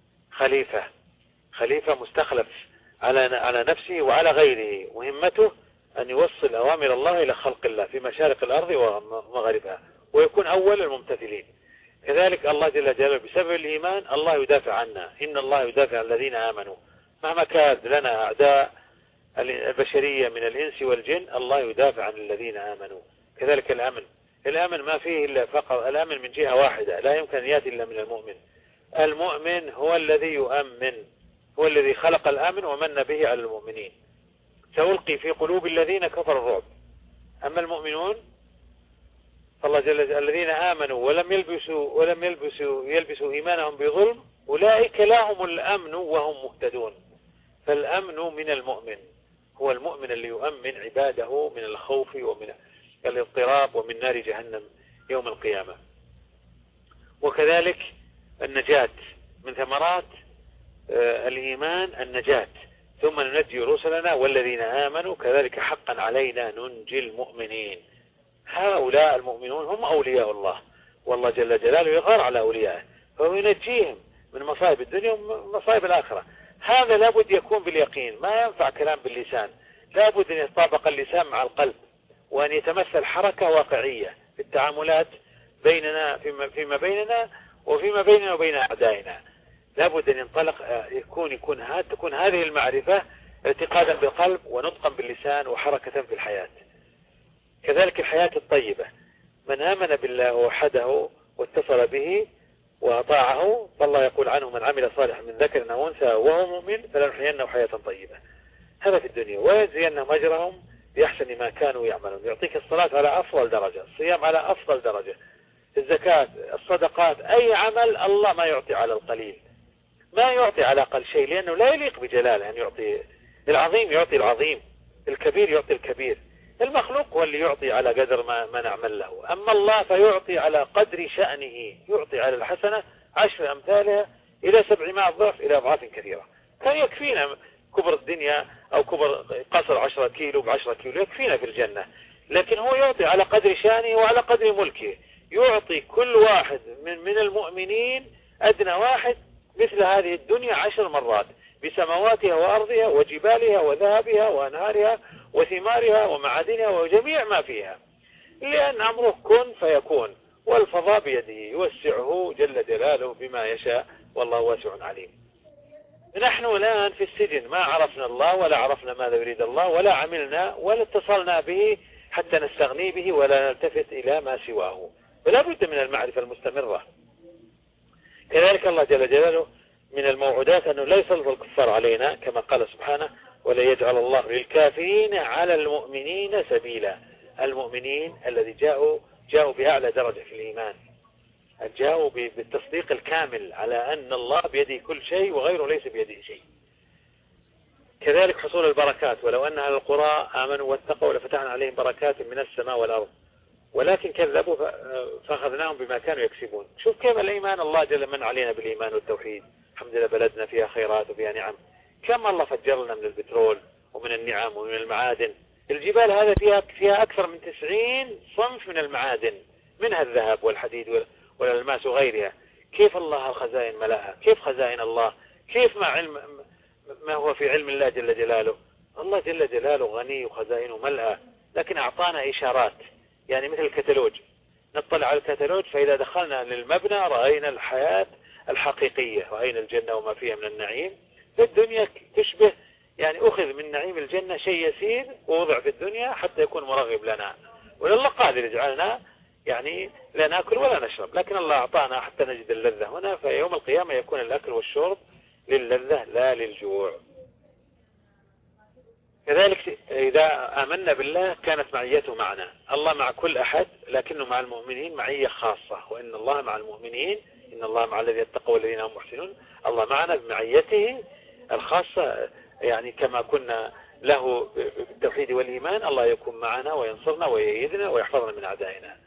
خليفة مستخلف على نفسه وعلى غيره، مهمته أن يوصل أوامر الله إلى خلق الله في مشارق الأرض ومغاربها، ويكون أول الممتثلين. كذلك الله جل جلاله بسبب الإيمان الله يدافع عنا، إن الله يدافع عن الذين آمنوا مهما كان لنا أعداء البشرية من الإنس والجن، الله يدافع عن الذين آمنوا. كذلك الأمن ما فيه إلا فقط الأمن من جهة واحدة، لا يمكن أن يأتي إلا من المؤمن. المؤمن هو الذي يؤمن، هو الذي خلق الأمن ومن به على المؤمنين. سألقي في قلوب الذين كفروا الرعب. أما المؤمنون فالله جل جلاله الذين آمنوا ولم يلبسوا إيمانهم بظلم أولئك لهم الأمن وهم مهتدون. فالأمن من المؤمن، هو المؤمن اللي يؤمن عباده من الخوف ومن الاضطراب ومن نار جهنم يوم القيامة. وكذلك النجاة من ثمرات الإيمان النجاة. ثم ننجي رسلنا والذين آمنوا كذلك حقا علينا ننجي المؤمنين. هؤلاء المؤمنون هم أولياء الله، والله جل جلاله يغار على أوليائه فهو ينجيهم من مصائب الدنيا ومصائب الآخرة. هذا لابد يكون باليقين، ما ينفع كلام باللسان، لابد أن يتطابق اللسان مع القلب، وأن يتمثل حركة واقعية في التعاملات بيننا فيما بيننا وفيما بيننا وبين أعدائنا. لابد أن ينطلق تكون هذه المعرفة اعتقادا بالقلب ونطقا باللسان وحركة في الحياة. كذلك الحياة الطيبة، من آمن بالله ووحده واتصل به وأطاعه، فالله يقول عنه: من عمل صالحا من ذكر أو أنثى وهو مؤمن فلنحيينه حياة طيبة. هذا في الدنيا، ويجزينهم أجرهم بأحسن ما كانوا يعملون. يعطيك الصلاة على أفضل درجة، الصيام على أفضل درجة، الزكاة، الصدقات، أي عمل الله ما يعطي على القليل، ما يعطي على أقل شيء، لأنه لا يليق بجلاله أن يعطي. العظيم يعطي العظيم، الكبير يعطي الكبير. المخلوق هو اللي يعطي على قدر ما نعمل له، أما الله فيعطي على قدر شأنه، يعطي على الحسنة 10 أمثالها إلى 700 ضعف إلى أضعاف كثيرة. كان يكفينا كبر الدنيا أو كبر قصر 10 كيلو ب10 كيلو، يكفينا في الجنة، لكن هو يعطي على قدر شأنه وعلى قدر ملكه. يعطي كل واحد من المؤمنين أدنى واحد مثل هذه الدنيا 10 مرات، بسماواتها وأرضها وجبالها وذهبها وأنهارها وثمارها ومعادنها وجميع ما فيها، لأن أمره كن فيكون، والفضاء بيده يوسعه جل جلاله بما يشاء، والله واسع عليم. نحن الآن في السجن، ما عرفنا الله ولا عرفنا ماذا يريد الله ولا عملنا ولا اتصلنا به حتى نستغني به ولا نلتفت إلى ما سواه، فلا بد من المعرفة المستمرة. كذلك الله جل جلاله من الموعودات أنه لا يسلط الكفار علينا، كما قال سبحانه: ولا يجعل الله للكافرين على المؤمنين سبيلا. المؤمنين الذي جاءوا بأعلى درجة في الإيمان، جاءوا بالتصديق الكامل على أن الله بيده كل شيء وغيره ليس بيده شيء. كذلك حصول البركات: ولو أن أهل القرى آمنوا واتقوا لفتحنا عليهم بركات من السماء والأرض ولكن كذبوا فأخذناهم بما كانوا يكسبون. شوف كيف الإيمان، الله جل من علينا بالإيمان والتوحيد. الحمد لله بلدنا فيها خيرات وفيها نعم، كم الله فجر لنا من البترول ومن النعم ومن المعادن. الجبال هذا فيها أكثر من 90 صنف من المعادن، منها الذهب والحديد والألماس وغيرها. كيف الله الخزائن ملأها، كيف خزائن الله، كيف ما هو في علم الله جل جلاله. الله جل جلاله غني وخزائنه ملأة، لكن أعطانا إشارات، يعني مثل الكتالوج، نطلع على الكتالوج فإذا دخلنا للمبنى رأينا الحياة الحقيقية، رأينا الجنة وما فيها من النعيم. في الدنيا تشبه، يعني أخذ من نعيم الجنة شيء يسير ووضع في الدنيا حتى يكون مرغب لنا، ولله قادر يجعلنا يعني لا نأكل ولا نشرب، لكن الله أعطانا حتى نجد اللذة هنا. فيوم القيامة يكون الأكل والشرب للذة لا للجوع. كذلك إذا آمنا بالله كانت معيته معنا. الله مع كل أحد، لكنه مع المؤمنين معية خاصة، وإن الله مع المؤمنين، إن الله مع الذين اتقوا والذين هم محسنون. الله معنا بمعيته الخاصة، يعني كما كنا له بالتوحيد والإيمان، الله يكون معنا وينصرنا ويأيدنا ويحفظنا من أعدائنا.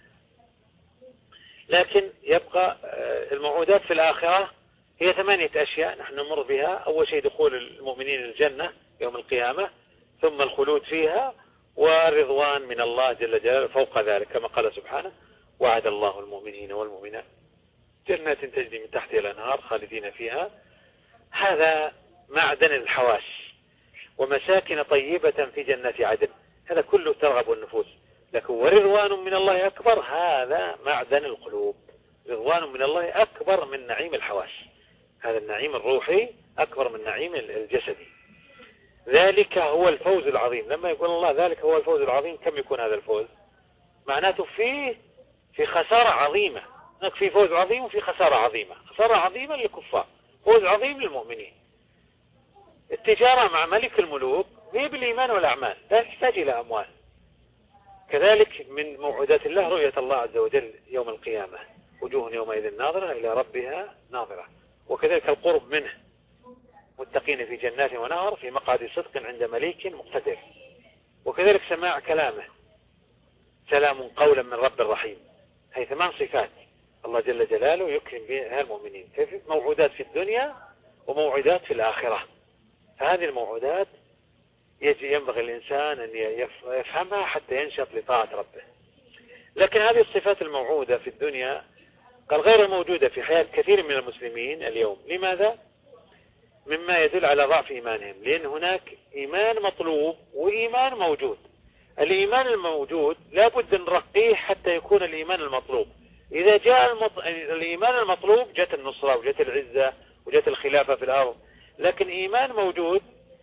لكن يبقى الموعودات في الآخرة هي 8 أشياء نحن نمر بها. أول شيء دخول المؤمنين الجنة يوم القيامة، ثم الخلود فيها، ورضوان من الله جل جلاله فوق ذلك، كما قال سبحانه: وعد الله المؤمنين والمؤمنات جنات تجري من تحتها الأنهار خالدين فيها. هذا معدن الحواس، ومساكن طيبة في جنات عدن، هذا كله ترغب النفوس. لكن ورضوان من الله أكبر، هذا معدن القلوب. رضوان من الله أكبر من نعيم الحواس، هذا النعيم الروحي أكبر من نعيم الجسدي. ذلك هو الفوز العظيم. لما يقول الله ذلك هو الفوز العظيم، كم يكون هذا الفوز؟ معناته في خسارة عظيمة. هناك في فوز عظيم وفي خسارة عظيمة. خسارة عظيمة للكفار، فوز عظيم للمؤمنين. التجارة مع ملك الملوك هي بالإيمان والأعمال، لا تحتاج إلى أموال. كذلك من موعودات الله رؤية الله عز وجل يوم القيامة، وجوه يومئذ ناظرة إلى ربها ناظرة. وكذلك القرب منه، متقين في جنات ونهر في مقعد صدق عند مليك مقتدر. وكذلك سماع كلامه، سلام قولا من رب رحيم. هي 8 صفات الله جل جلاله يكرم بها المؤمنين، موعودات في الدنيا وموعودات في الآخرة. فهذه الموعودات ينبغي الإنسان أن يفهمها حتى ينشط لطاعة ربه. لكن هذه الصفات الموعودة في الدنيا قال غير موجودة في حياة كثير من المسلمين اليوم. لماذا؟ مما يدل على ضعف إيمانهم، لأن هناك إيمان مطلوب وإيمان موجود. الإيمان الموجود لا بد نرقيه حتى يكون الإيمان المطلوب. إذا جاء الإيمان المطلوب جت النصرة وجت العزة وجت الخلافة في الأرض. لكن إيمان موجود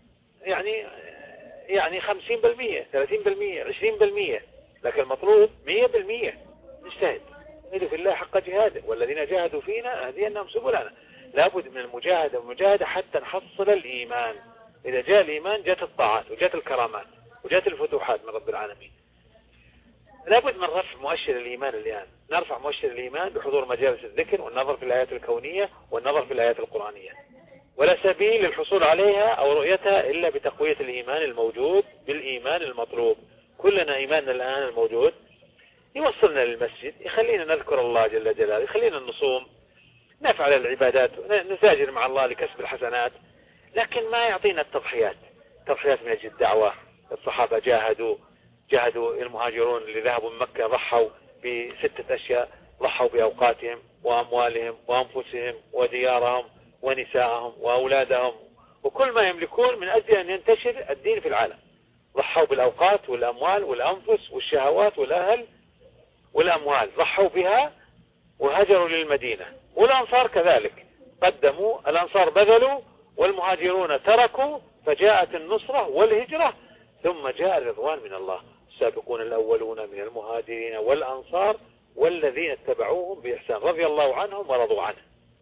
يعني 50%، 30%، 20%، لكن المطلوب 100%. نجتهد جاهدوا في الله حق جهاده والذين جاهدوا فينا هديناهم سبلنا. لابد من المجاهدة حتى نحصل الإيمان. إذا جاء الإيمان جاءت الطاعات وجاءت الكرامات وجاءت الفتوحات من رب العالمين. لابد من رفع مؤشر الإيمان الآن. نرفع مؤشر الإيمان بحضور مجالس الذكر والنظر في الآيات الكونية والنظر في الآيات القرآنية، ولا سبيل للحصول عليها أو رؤيتها إلا بتقوية الإيمان الموجود بالإيمان المطلوب. كلنا إيماننا الآن الموجود يوصلنا للمسجد، يخلينا نذكر الله جل جلاله، يخلينا نصوم، نفعل العبادات، نساجر مع الله لكسب الحسنات، لكن ما يعطينا التضحيات من أجل الدعوة. الصحابة جاهدوا المهاجرون اللي ذهبوا من مكة ضحوا ب6 أشياء، ضحوا بأوقاتهم وأموالهم وأنفسهم وديارهم ونساءهم وأولادهم وكل ما يملكون من أجل أن ينتشر الدين في العالم. ضحوا بالأوقات والأموال والأنفس والشهوات والأهل والأموال، ضحوا بها وهجروا للمدينة. والأنصار كذلك قدموا، الأنصار بذلوا والمهاجرون تركوا، فجاءت النصرة والهجرة ثم جاء الرضوان من الله. السابقون الأولون من المهاجرين والأنصار والذين اتبعوهم بإحسان رضي الله عنهم ورضوا عنه.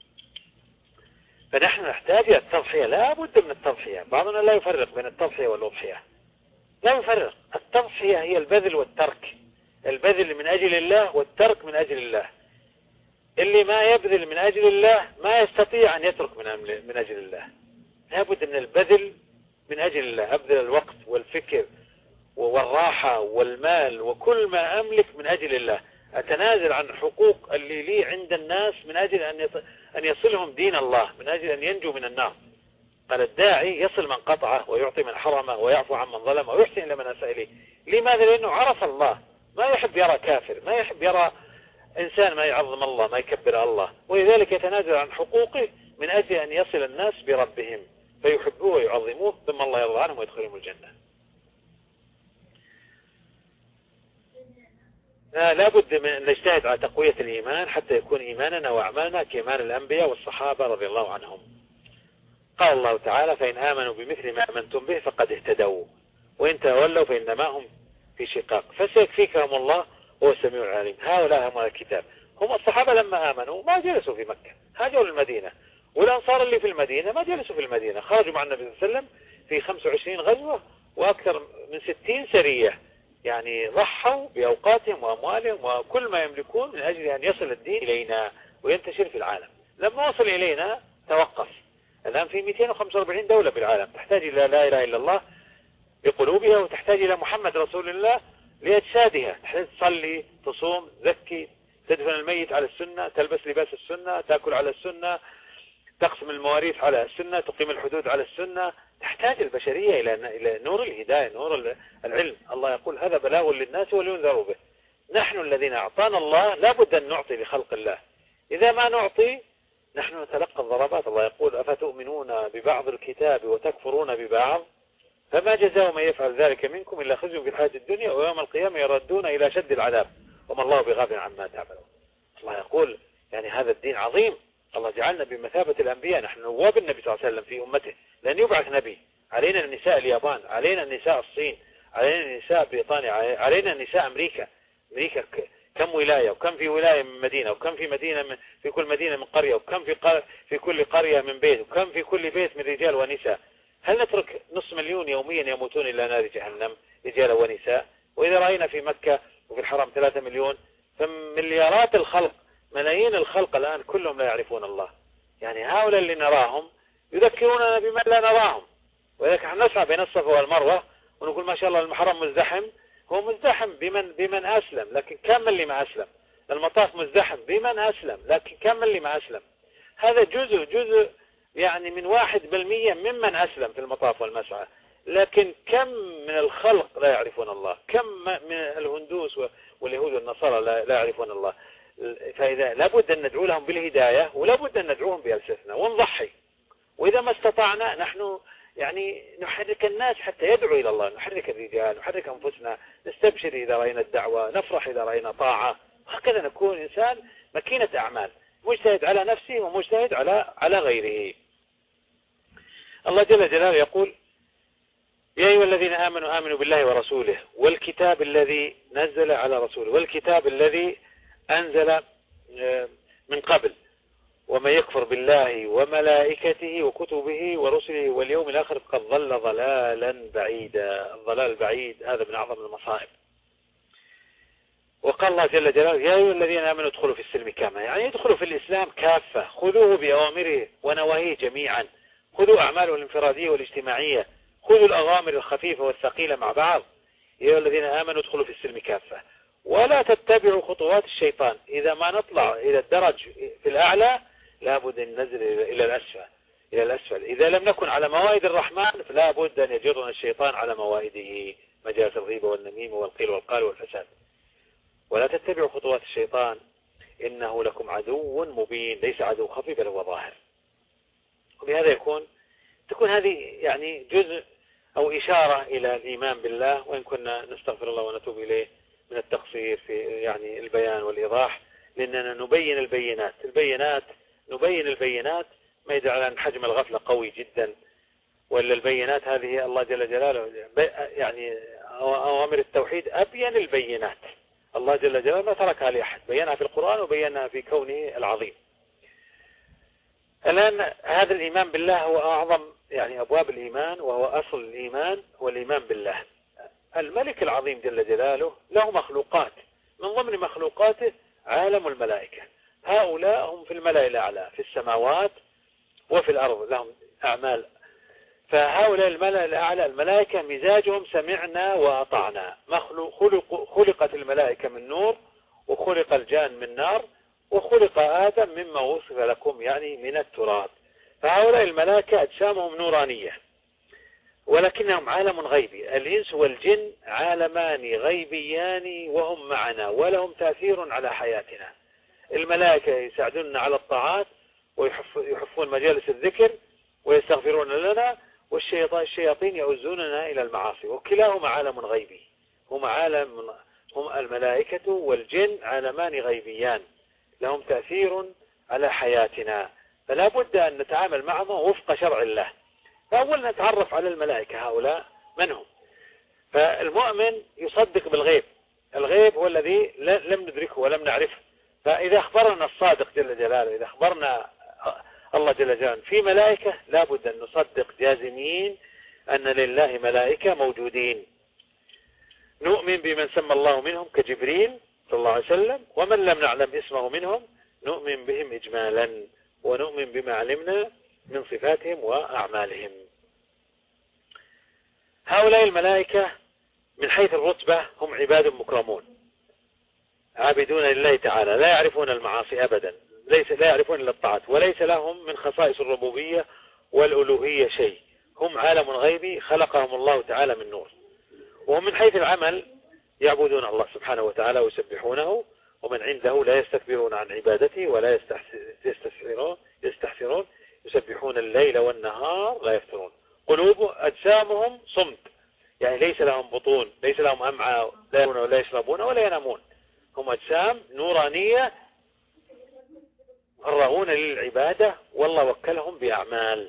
فنحن نحتاج إلى التضحية، لا بد من التضحية. بعضنا لا يفرق بين التضحية والأضحية، لا يفرق. التضحية هي البذل والترك، البذل من أجل الله والترك من أجل الله. اللي ما يبذل من أجل الله ما يستطيع أن يترك من أجل الله. لا بد من البذل من أجل الله، أبذل الوقت والفكر والراحة والمال وكل ما أملك من أجل الله. أتنازل عن حقوق اللي لي عند الناس من أجل أن يصلهم دين الله، من أجل أن ينجوا من النار. قال الداعي يصل من قطعه ويعطي من حرمه ويعفو عن من ظلمه ويحسن إلى من أساء إليه. لماذا؟ لأنه عرف الله، ما يحب يرى كافر، ما يحب يرى إنسان ما يعظم الله، ما يكبر الله، ولذلك يتنازل عن حقوقه من أجل أن يصل الناس بربهم فيحبوه ويعظموه ثم الله يرضى عنهم ويدخلهم الجنة. لا بد من أن نجتهد على تقوية الإيمان حتى يكون إيماننا وأعمالنا كإيمان الأنبياء والصحابة رضي الله عنهم. قال الله تعالى: فإن آمنوا بمثل ما آمنتم به فقد اهتدوا وإن تولوا فإنما هم في شقاق فسيكفيكهم الله وهو السميع العليم. هؤلاء هم الكتاب. هم الصحابة لما آمنوا ما جلسوا في مكة، هاجروا للمدينة، والأنصار اللي في المدينة ما جلسوا في المدينة، خرجوا مع النبي صلى الله عليه وسلم في 25 غزوة وأكثر من 60 سرية، يعني ضحوا بأوقاتهم وأموالهم وكل ما يملكون من أجل أن يصل الدين إلينا وينتشر في العالم. لما وصل إلينا توقف. الآن في 245 دولة بالعالم تحتاج إلى لا إله إلا الله بقلوبها، وتحتاج إلى محمد رسول الله لأجسادها. تحتاج تصلي، تصوم، تزكي، تدفن الميت على السنة، تلبس لباس السنة، تأكل على السنة، تقسم المواريث على السنة، تقيم الحدود على السنة. تحتاج البشرية إلى نور الهداية، نور العلم. الله يقول: هذا بلاغ للناس ولينذروا به. نحن الذين أعطانا الله لابد أن نعطي لخلق الله. إذا ما نعطي نحن نتلقى الضربات. الله يقول: أفتؤمنون ببعض الكتاب وتكفرون ببعض فما جزاء من يفعل ذلك منكم إلا خزي في الحياة الدنيا ويوم القيامة يردون إلى شد العذاب وما الله بغافل عما تعملون. الله يقول يعني هذا الدين عظيم. الله جعلنا بمثابة الأنبياء، نحن نواب النبي صلى الله عليه وسلم في أمته، لأن يبعث نبي. علينا النساء اليابان، علينا النساء الصين، علينا النساء بريطانيا، علينا النساء أمريكا. كم ولاية، وكم في ولاية من مدينة، وكم في مدينة في كل مدينة من قرية، وكم في كل قرية من بيت، وكم في كل بيت من رجال ونساء. هل نترك 500,000 يوميا يموتون إلى نار جهنم رجال ونساء؟ وإذا رأينا في مكة وفي الحرم 3 مليون، فمليارات الخلق، ملايين الخلق الآن كلهم لا يعرفون الله. يعني هؤلاء اللي نراهم يذكروننا بما لا نراهم. ولذلك نحن نسعى بين الصفا والمروة ونقول ما شاء الله المحرم مزدحم. هو مزدحم بمن أسلم، لكن كم اللي ما أسلم؟ المطاف مزدحم بمن أسلم، لكن كم اللي ما أسلم؟ هذا جزء يعني من 1% ممن أسلم في المطاف والمسعى، لكن كم من الخلق لا يعرفون الله؟ كم من الهندوس واليهود والنصارى لا يعرفون الله؟ فإذا لابد أن ندعو لهم بالهداية، ولابد أن ندعوهم بألسنتنا ونضحي. وإذا ما استطعنا نحن يعني نحرك الناس حتى يدعوا إلى الله، نحرك الرجال، نحرك أنفسنا، نستبشر إذا رأينا الدعوة، نفرح إذا رأينا طاعة. هكذا نكون إنسان مكينة أعمال، مجتهد على نفسه ومجتهد على غيره. الله جل جلاله يقول: يا أيها الذين آمنوا بالله ورسوله والكتاب الذي نزل على رسوله والكتاب الذي أنزل من قبل: ومن يكفر بالله وملائكته وكتبه ورسله واليوم الآخر فقد ضل ضلالا بعيدا. الضلال البعيد هذا من أعظم المصائب. وقال الله جل جلاله: يا أيها الذين آمنوا ادخلوا في السلم كافة، يعني ادخلوا في الإسلام كافة، خذوه بأوامره ونواهيه جميعا، خذوا أعماله الانفرادية والاجتماعية، خذوا الأوامر الخفيفة والثقيلة مع بعض. يا أيها الذين آمنوا ادخلوا في السلم كافة ولا تتبعوا خطوات الشيطان. إذا ما نطلع إلى الدرج في الأعلى لابد أن ننزل إلى الأسفل. إذا لم نكن على موائد الرحمن فلا بد أن يجرنا الشيطان على موائده، مجالس الغيبة والنميمة والقيل والقال والفساد. ولا تتبعوا خطوات الشيطان إنه لكم عدو مبين، ليس عدو خفي بل هو ظاهر. وبهذا تكون هذه يعني جزء أو إشارة إلى الإيمان بالله، وإن كنا نستغفر الله ونتوب إليه من التقصير في يعني البيان والإيضاح، لأننا نبين البينات ما يدل على أن حجم الغفلة قوي جدا. وإلا البينات هذه الله جل جلاله يعني أوامر التوحيد أبين البينات، الله جل جلاله ما تركها لأحد، بينها في القرآن وبينها في كونه العظيم. الآن هذا الإيمان بالله هو أعظم يعني أبواب الإيمان، وهو أصل الإيمان، هو الإيمان بالله. الملك العظيم جل جلاله له مخلوقات، من ضمن مخلوقاته عالم الملائكة. هؤلاء هم في الملأ الأعلى في السماوات وفي الأرض، لهم أعمال. فهؤلاء الملأ الأعلى الملائكة مزاجهم سمعنا وأطعنا. خلقت الملائكة من نور، وخلق الجان من نار، وخلق آدم مما وصف لكم يعني من التراب. فهؤلاء الملائكة أجسامهم نورانية، ولكنهم عالم غيبي. الإنس والجن عالمان غيبيان وهم معنا ولهم تأثير على حياتنا. الملائكة يساعدوننا على الطاعات ويحفون مجالس الذكر ويستغفرون لنا، والشياطين يؤزوننا إلى المعاصي، وكلاهما عالم غيبي. هم الملائكة والجن عالمان غيبيان لهم تأثير على حياتنا، فلا بد أن نتعامل معهم وفق شرع الله. فأولا نتعرف على الملائكة هؤلاء من هم. فالمؤمن يصدق بالغيب، الغيب هو الذي لم ندركه ولم نعرفه. فإذا أخبرنا الصادق جل جلاله، إذا أخبرنا الله جل جلاله في ملائكة، لا بد أن نصدق جازمين أن لله ملائكة موجودين. نؤمن بمن سمى الله منهم كجبريل صلى الله عليه وسلم، ومن لم نعلم اسمه منهم نؤمن بهم إجمالا، ونؤمن بما علمنا من صفاتهم وأعمالهم. هؤلاء الملائكة من حيث الرتبة هم عباد مكرمون عابدون لله تعالى، لا يعرفون المعاصي أبدا، لا يعرفون إلا الطاعات، وليس لهم من خصائص الربوبية والألوهية شيء. هم عالم غيبي خلقهم الله تعالى من نور. وهم من حيث العمل يعبدون الله سبحانه وتعالى ويسبحونه، ومن عنده لا يستكبرون عن عبادته ولا يستحسرون، يسبحون الليل والنهار لا يفترون. أجسامهم صمت، يعني ليس لهم بطون، ليس لهم أمعاء، لا يأكلون ولا يشربون ولا ينامون. هم أجسام نورانية مفرغون للعبادة، والله وكلهم بأعمال.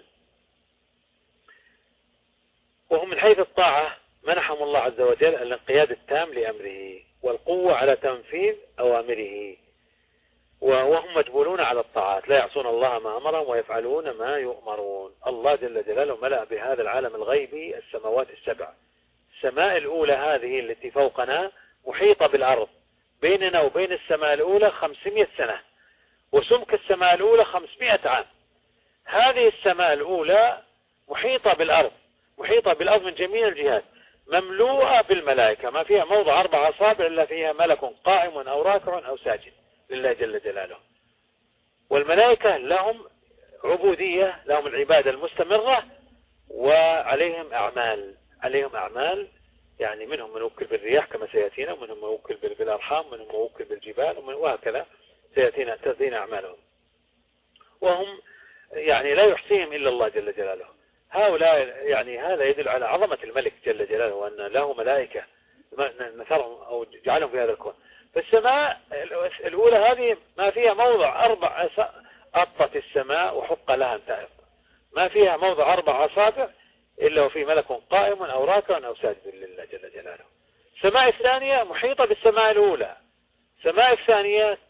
وهم من حيث الطاعة منحهم الله عز وجل الانقياد التام لأمره والقوة على تنفيذ أوامره، وهم مجبولون على الطاعات، لا يعصون الله ما أمرهم ويفعلون ما يؤمرون. الله جل جلاله ملأ بهذا العالم الغيبي السماوات السبع. السماء الأولى هذه التي فوقنا محيطة بالأرض، بيننا وبين السماء الأولى 500 سنة، وسمك السماء الأولى 500 عام. هذه السماء الأولى محيطة بالأرض من جميع الجهات، مملوءة بالملائكة، ما فيها موضع 4 أصابع إلا فيها ملك قائم أو راكع أو ساجد لله جل جلاله. والملائكة لهم عبودية، لهم العبادة المستمرة، وعليهم أعمال يعني منهم من يوكل بالرياح كما سيأتينا، ومنهم من يوكل بالأرحام، ومنهم من يوكل بالجبال، وهكذا تأتينا أعمالهم. وهم يعني لا يحصيهم إلا الله جل جلاله. هؤلاء يعني هذا يدل على عظمة الملك جل جلاله، وأن له ملائكة نثرهم أو جعلهم في هذا الكون. فالسماء الأولى هذه ما فيها موضع 4 أطت السماء وحق لها أن تهب، ما فيها موضع 4 أصابع إلا وفي ملك قائم أو راكع أو ساجد لله جل جلاله. السماء الثانية محيطة بالسماء الأولى. السماء الثانية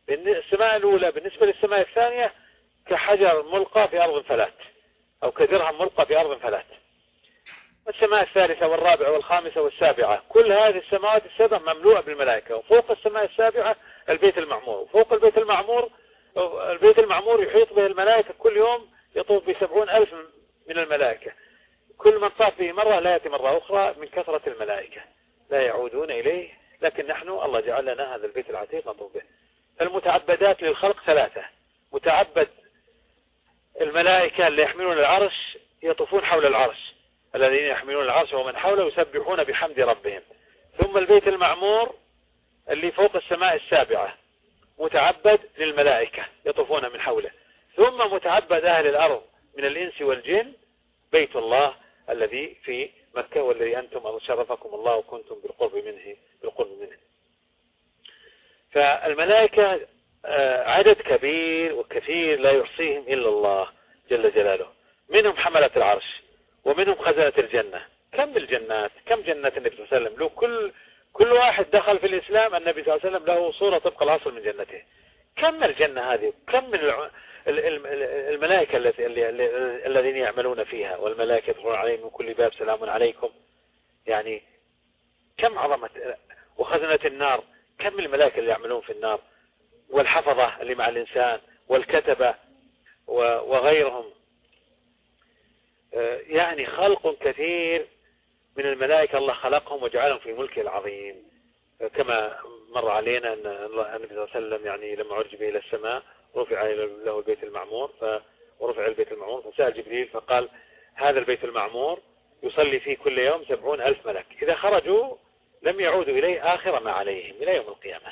السماء الأولى بالنسبة للسماء الثانية كحجر ملقى في أرض فلات، أو كدرهم ملقى في أرض فلات. والسماء الثالثة والرابعة والخامسة والسابعة، كل هذه السماوات السبع مملوءة بالملائكة. وفوق السماء السابعة البيت المعمور، وفوق البيت المعمور يحيط به الملائكة كل يوم، يطوف ب70,000 من الملائكة. كل من طاف به مرة لا يأتي مرة أخرى من كثرة الملائكة، لا يعودون إليه. لكن نحن الله جعل لنا هذا البيت العتيق نطوف به. المتعبدات للخلق ثلاثة: متعبد الملائكة اللي يحملون العرش يطوفون حول العرش، الذين يحملون العرش ومن حوله يسبحون بحمد ربهم. ثم البيت المعمور اللي فوق السماء السابعة متعبد للملائكة يطوفون من حوله. ثم متعبد أهل الأرض من الإنس والجن بيت الله الذي في مكة، والذي أنتم شرفكم الله وكنتم بالقرب منه. فالملائكة عدد كبير وكثير لا يحصيهم إلا الله جل جلاله. منهم حملة العرش، ومنهم خزنة الجنة. كم الجنات، كم جنة النبي صلى الله عليه وسلم، لو كل واحد دخل في الإسلام النبي صلى الله عليه وسلم له صورة طبق الأصل من جنته. كم الجنة هذه، كم من الملائكة الذين يعملون فيها، والملائكة يدخلون عليهم من كل باب سلام عليكم. يعني كم عظمة. وخزنة النار، كم الملائكة اللي يعملون في النار، والحفظة اللي مع الإنسان، والكتبة وغيرهم. يعني خلق كثير من الملائكة الله خلقهم وجعلهم في ملكه العظيم. كما مر علينا أن النبي صلى الله عليه وسلم يعني لما عرج به إلى السماء رفع له البيت المعمور، ورفع البيت المعمور فسأل جبريل فقال: هذا البيت المعمور يصلي فيه كل يوم 70,000 ملك، إذا خرجوا لم يعودوا إليه آخر ما عليهم إلى يوم القيامة.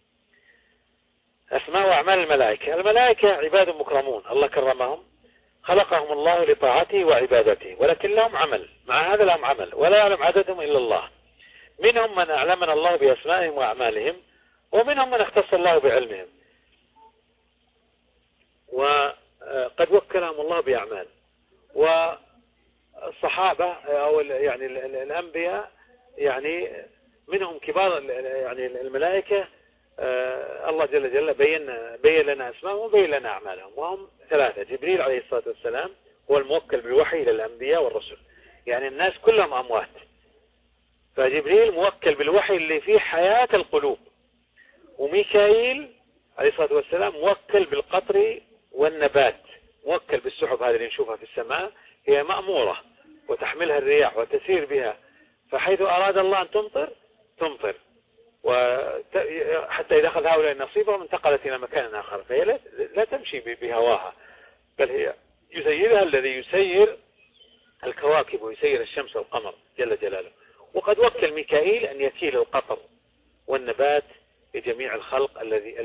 أسماء وأعمال الملائكة. الملائكة عباد مكرمون، الله كرمهم، خلقهم الله لطاعته وعبادته، ولكن لهم عمل، مع هذا لهم عمل ولا يعلم عددهم إلا الله. منهم من أعلمنا الله بأسمائهم وأعمالهم، ومنهم من اختص الله بعلمهم، وقد وكلهم الله بأعمال. والصحابة أو يعني الأنبياء يعني منهم كبار يعني الملائكة، الله جل جلاله بين لنا أسمائهم وبين لنا أعمالهم، وهم ثلاثة. جبريل عليه الصلاة والسلام هو الموكل بالوحي إلى الأنبياء والرسل، يعني الناس كلهم أموات، فجبريل موكل بالوحي اللي فيه حياة القلوب. وميكائيل عليه الصلاة والسلام موكل بالقطر والنبات، موكل بالسحب هذه اللي نشوفها في السماء، هي مأمورة وتحملها الرياح وتسير بها، فحيث أراد الله أن تمطر، وحتى إذا أخذ هؤلاء نصيبهم انتقلت إلى مكان آخر، فهي لا تمشي بهواها، بل هي يسيرها الذي يسير الكواكب ويسير الشمس والقمر جل جلاله. وقد وكل ميكائيل أن يكيل القطر والنبات لجميع الخلق الذي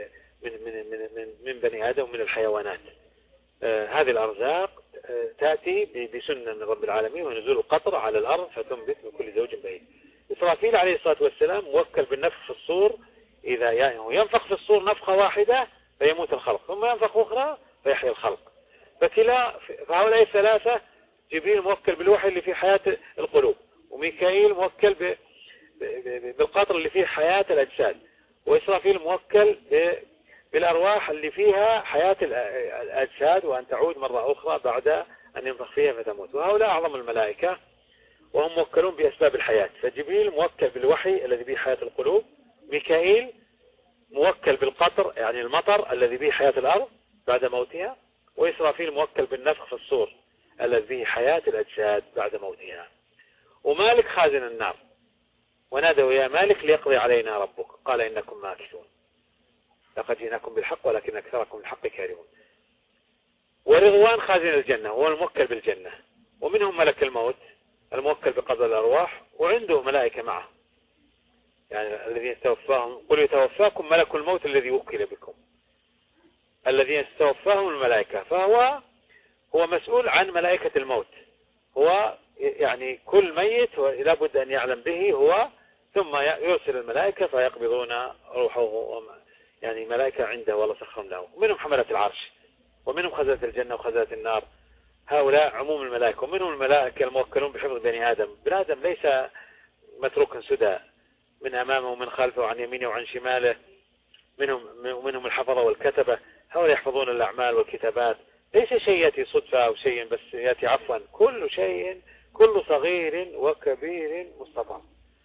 من بني آدم ومن الحيوانات. هذه الأرزاق تأتي بسنة رب العالمين، ونزول القطر على الأرض فتنبت من كل زوج بهيج. إسرافيل عليه الصلاة والسلام موكل بالنفخ في الصور، إذا ينفخ في الصور نفخة واحدة فيموت الخلق، ثم ينفخ أخرى فيحيى الخلق. فهؤلاء الثلاثة، جبريل موكل بالوحي اللي فيه حياة القلوب، وميكائيل موكل بالقطر اللي فيه حياة الأجساد، وإسرافيل موكل بالأرواح اللي فيها حياة الأجساد وأن تعود مرة أخرى بعد أن ينفخ فيها فتموت. وهؤلاء أعظم الملائكة وهم موكلون بأسباب الحياة. فجبريل موكل بالوحي الذي به حياة القلوب، ميكائيل موكل بالقطر يعني المطر الذي به حياة الأرض بعد موتها، وإسرافيل موكل بالنفخ في الصور الذي به حياة الأجساد بعد موتها. ومالك خازن النار، ونادوا: يا مالك ليقضي علينا ربك، قال إنكم ماكثون، لقد جئناكم بالحق ولكن أكثركم الحق كارهون. ورضوان خازن الجنة، هو الموكل بالجنة. ومنهم ملك الموت الموكل بقبض الأرواح، وعنده ملائكة معه، يعني الذين يتوفاهم، قل يتوفاكم ملك الموت الذي وكل بكم، الذين يتوفاهم الملائكة، فهو مسؤول عن ملائكة الموت. هو يعني كل ميت لابد أن يعلم به هو، ثم يرسل الملائكة فيقبضون روحه، يعني ملائكة عنده والله سخرهم له. ومنهم حملة العرش، ومنهم خزنة الجنة وخزنة النار، هؤلاء عموم الملائكة. ومنهم الملائكة الموكلون بحفظ بني آدم. بني آدم ليس متروكا سدى من أمامه ومن خلفه وعن يمينه وعن شماله، منهم الحفظة والكتبة، هؤلاء يحفظون الأعمال والكتابات. ليس شيء يأتي صدفة أو شيء بس يأتي عفوا، كل شيء، كل صغير وكبير مستطاع.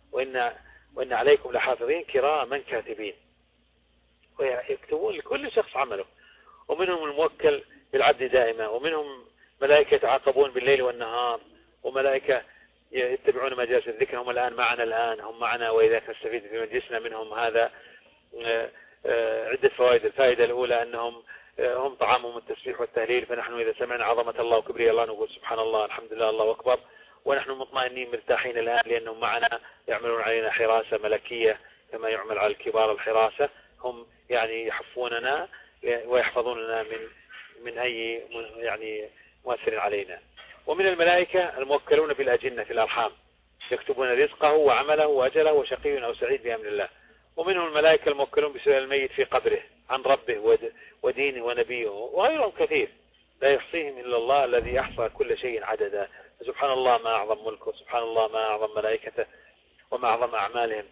وإن عليكم لحافظين كراما كاتبين، ويكتبون لكل شخص عمله. ومنهم الموكل بالعبد دائما، ومنهم ملائكة يتعاقبون بالليل والنهار، وملائكة يتبعون مجالس الذكر. هم هم معنا وإذا نستفيد في مجلسنا منهم هذا عدة فوائد. الفائدة الأولى أنهم هم طعامهم التسبيح والتهليل، فنحن إذا سمعنا عظمة الله وكبرياء الله نقول سبحان الله الحمد لله الله أكبر، ونحن مطمئنين مرتاحين الآن لأنهم معنا يعملون علينا حراسة ملكية كما يعمل على الكبار الحراسة. هم يعني يحفوننا ويحفظوننا من أي يعني مؤثر علينا. ومن الملائكة الموكلون بالأجنة في الأرحام، يكتبون رزقه وعمله وأجله وشقي أو سعيد بأمر الله. ومنهم الملائكة الموكلون بسؤال الميت في قبره عن ربه ودينه ونبيه، وغيرهم كثير لا يحصيهم إلا الله الذي أحصى كل شيء عددا. سبحان الله ما أعظم ملكه، سبحان الله ما أعظم ملائكته وما أعظم أعمالهم.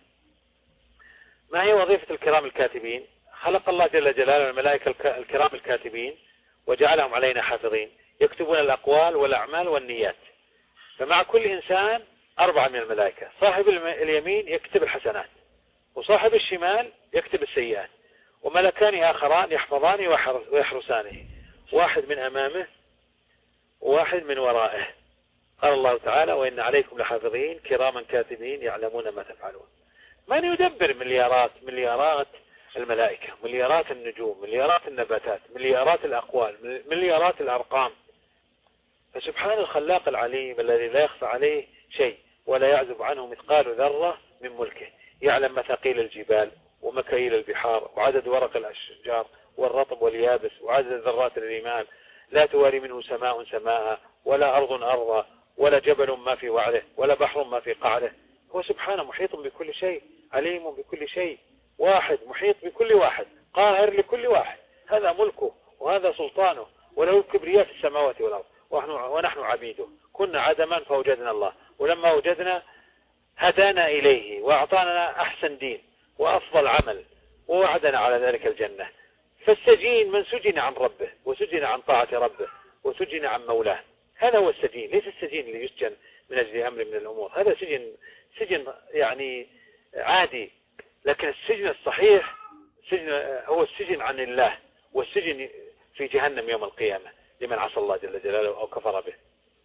ما هي وظيفة الكرام الكاتبين؟ خلق الله جل جلاله الملائكة الكرام الكاتبين وجعلهم علينا حافظين، يكتبون الأقوال والأعمال والنيات. فمع كل إنسان 4 من الملائكة، صاحب اليمين يكتب الحسنات، وصاحب الشمال يكتب السيئات، وملكان آخران يحفظان ويحرسانه، واحد من أمامه وواحد من ورائه. قال الله تعالى وإن عليكم لحافظين كراما كاتبين يعلمون ما تفعلون. من يدبر مليارات الملائكة، مليارات النجوم، مليارات النباتات، مليارات الأقوال، مليارات الأرقام. فسبحان الخلاق العليم الذي لا يخفى عليه شيء ولا يعزب عنه مثقال ذرة من ملكه، يعلم مثاقيل الجبال ومكاييل البحار وعدد ورق الأشجار والرطب واليابس وعدد ذرات الرمال، لا تواري منه سماء سماء ولا أرض أرضا ولا جبل ما في وعره ولا بحر ما في قعره. هو سبحانه محيط بكل شيء، عليم بكل شيء، واحد محيط بكل واحد، قاهر لكل واحد. هذا ملكه وهذا سلطانه، وله الكبرياء في السماوات والأرض، ونحن عبيده. كنا عدما فوجدنا الله، ولما وجدنا هدانا إليه وأعطانا أحسن دين وأفضل عمل ووعدنا على ذلك الجنة. فالسجين من سجن عن ربه وسجن عن طاعة ربه وسجن عن مولاه، هذا هو السجين. ليس السجين اللي يسجن من أجل أمر من الأمور، هذا سجن يعني عادي. لكن السجن الصحيح هو السجن عن الله، والسجن في جهنم يوم القيامة لمن عصى الله جل جلاله أو كفر به.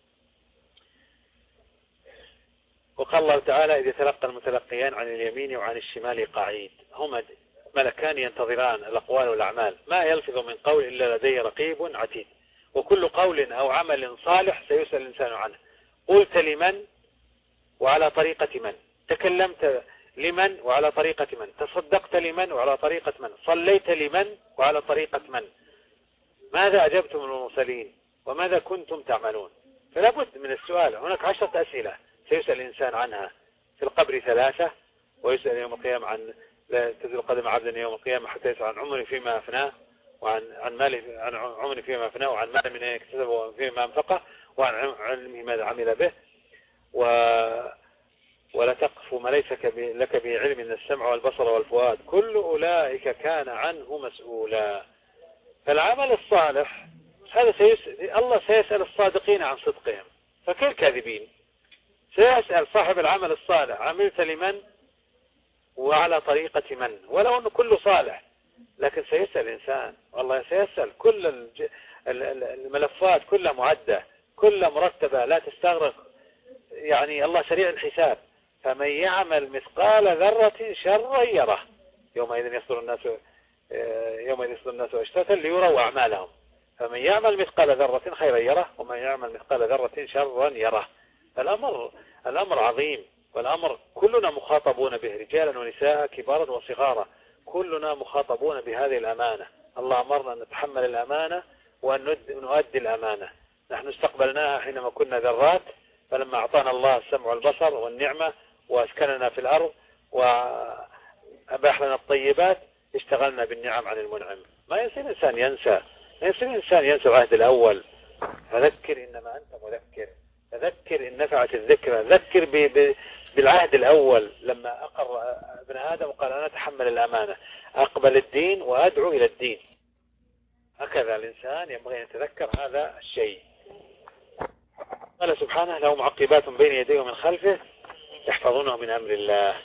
وقال الله تعالى إذ يتلقى المتلقيان عن اليمين وعن الشمال قعيد، هما ملكان ينتظران الأقوال والأعمال، ما يلفظ من قول إلا لديه رقيب عتيد. وكل قول أو عمل صالح سيسأل الإنسان عنه. قلت لمن وعلى طريقة من، تكلمت لمن وعلى طريقة من، تصدقت لمن وعلى طريقة من، صليت لمن وعلى طريقة من، ماذا أجبتم المرسلين وماذا كنتم تعملون. فلا بد من السؤال. هناك 10 أسئلة سيسأل الإنسان عنها. في القبر 3، ويسأل يوم القيامة عن لا تزل قدم عبد يوم القيامة حتى يسأل عن عمره فيما أفناه، وعن ماله، عن عمره فيما أفناه، وعن ماله من أين اكتسبه وفيما أنفقه، وعن علمه ماذا عمل به. ولا تقف ما ليس لك به علم من السمع والبصر والفؤاد كل أولئك كان عنه مسؤولا. فالعمل الصالح هذا الله سيسأل الصادقين عن صدقهم، فكالكاذبين سيسأل صاحب العمل الصالح عملت لمن وعلى طريقة من، ولو أنه كله صالح، لكن سيسأل الإنسان، والله سيسأل. كل الملفات كلها معدة، كلها مرتبة، لا تستغرق، يعني الله سريع الحساب. فمن يعمل مثقال ذرة شرا يره، يومئذ يصدر الناس أشتاتا ليروا أعمالهم. فمن يعمل مثقال ذرة خيرا يره، ومن يعمل مثقال ذرة شرا يره. الأمر عظيم، والأمر كلنا مخاطبون به، رجالا ونساء كبارا وصغارا، كلنا مخاطبون بهذه الأمانة. الله أمرنا أن نتحمل الأمانة وأن نؤدي الأمانة. نحن استقبلناها حينما كنا ذرات، فلما أعطانا الله السمع والبصر والنعمة وأسكننا في الأرض وأباح لنا الطيبات، اشتغلنا بالنعم عن المنعم. ما يصير الإنسان ينسى العهد الأول. فذكر إنما أنت مذكر، فذكر إن نفعت الذكرى. ذكر بالعهد الأول لما أقر ابن آدم وقال أنا أتحمل الأمانة، أقبل الدين وأدعو إلى الدين. هكذا الإنسان ينبغي أن يتذكر هذا الشيء. قال سبحانه له معقبات بين يديه ومن خلفه يحفظونه من أمر الله.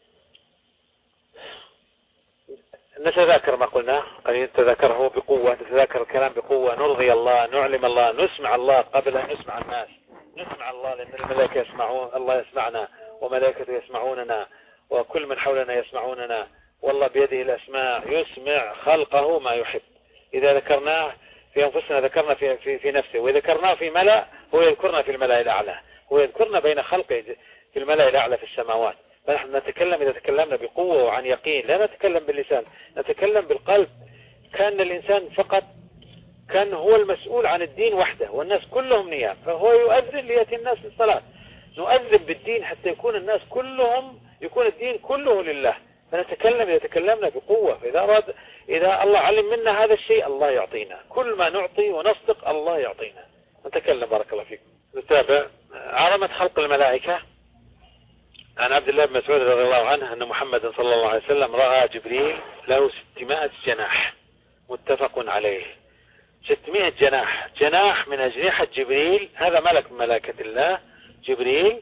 نتذاكر ما قلنا، قد نتذاكره بقوة، نتذاكر الكلام بقوة، نرضي الله، نعلم الله، نسمع الله قبل أن نسمع الناس. نسمع الله لأن الملائكة يسمعون، الله يسمعنا وملائكته يسمعوننا وكل من حولنا يسمعوننا، والله بيده الأسماع يسمع خلقه ما يحب. إذا ذكرناه في أنفسنا ذكرنا في نفسه، وذكرناه في ملأ هو يذكرنا في الملأ الأعلى، هو يذكرنا بين خلقه في الملأ الأعلى في السماوات. فنحن نتكلم إذا تكلمنا بقوة وعن يقين، لا نتكلم باللسان، نتكلم بالقلب. كان الإنسان فقط كان هو المسؤول عن الدين وحده والناس كلهم نيام، فهو يؤذن ليأتي الناس للصلاة. نؤذن بالدين حتى يكون الناس كلهم، يكون الدين كله لله. فنتكلم إذا تكلمنا بقوة. إذا الله علم منا هذا الشيء الله يعطينا، كل ما نعطي ونصدق الله يعطينا. نتكلم بارك الله فيكم. نتابع عظمة خلق الملائكة. عن عبد الله بن مسعود رضي الله عنه أن محمد صلى الله عليه وسلم رأى جبريل له 600 جناح، متفق عليه. 600 جناح، جناح من أجنحة جبريل، هذا ملك من ملائكة الله جبريل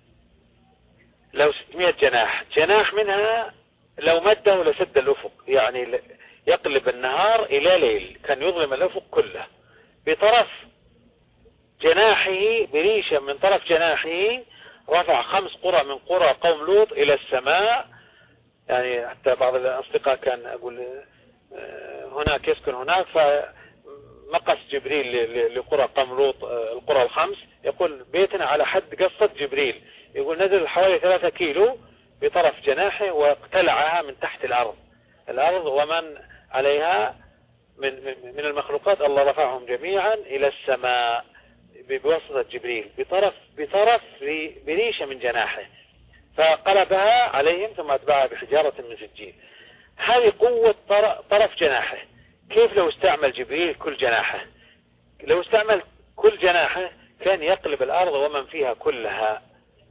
له 600 جناح. جناح منها لو مده لسد الأفق، يعني يقلب النهار إلى ليل، كان يظلم الأفق كله. بطرف جناحه، بريشة من طرف جناحه رفع 5 قرى من قرى قوم لوط إلى السماء. يعني حتى بعض الأصدقاء كان أقول هناك يسكن هناك، فمقص جبريل لقرى قوم لوط القرى ال5، يقول بيتنا على حد قصة جبريل، يقول نزل حوالي 3 كيلو بطرف جناحه واقتلعها من تحت الأرض ومن عليها من المخلوقات، الله رفعهم جميعا إلى السماء بواسطة جبريل بطرف بريشة من جناحه، فقلبها عليهم ثم أتبعها بحجارة من سجيل. هذه قوة طرف جناحه. كيف لو استعمل جبريل كل جناحه؟ لو استعمل كل جناحه كان يقلب الأرض ومن فيها كلها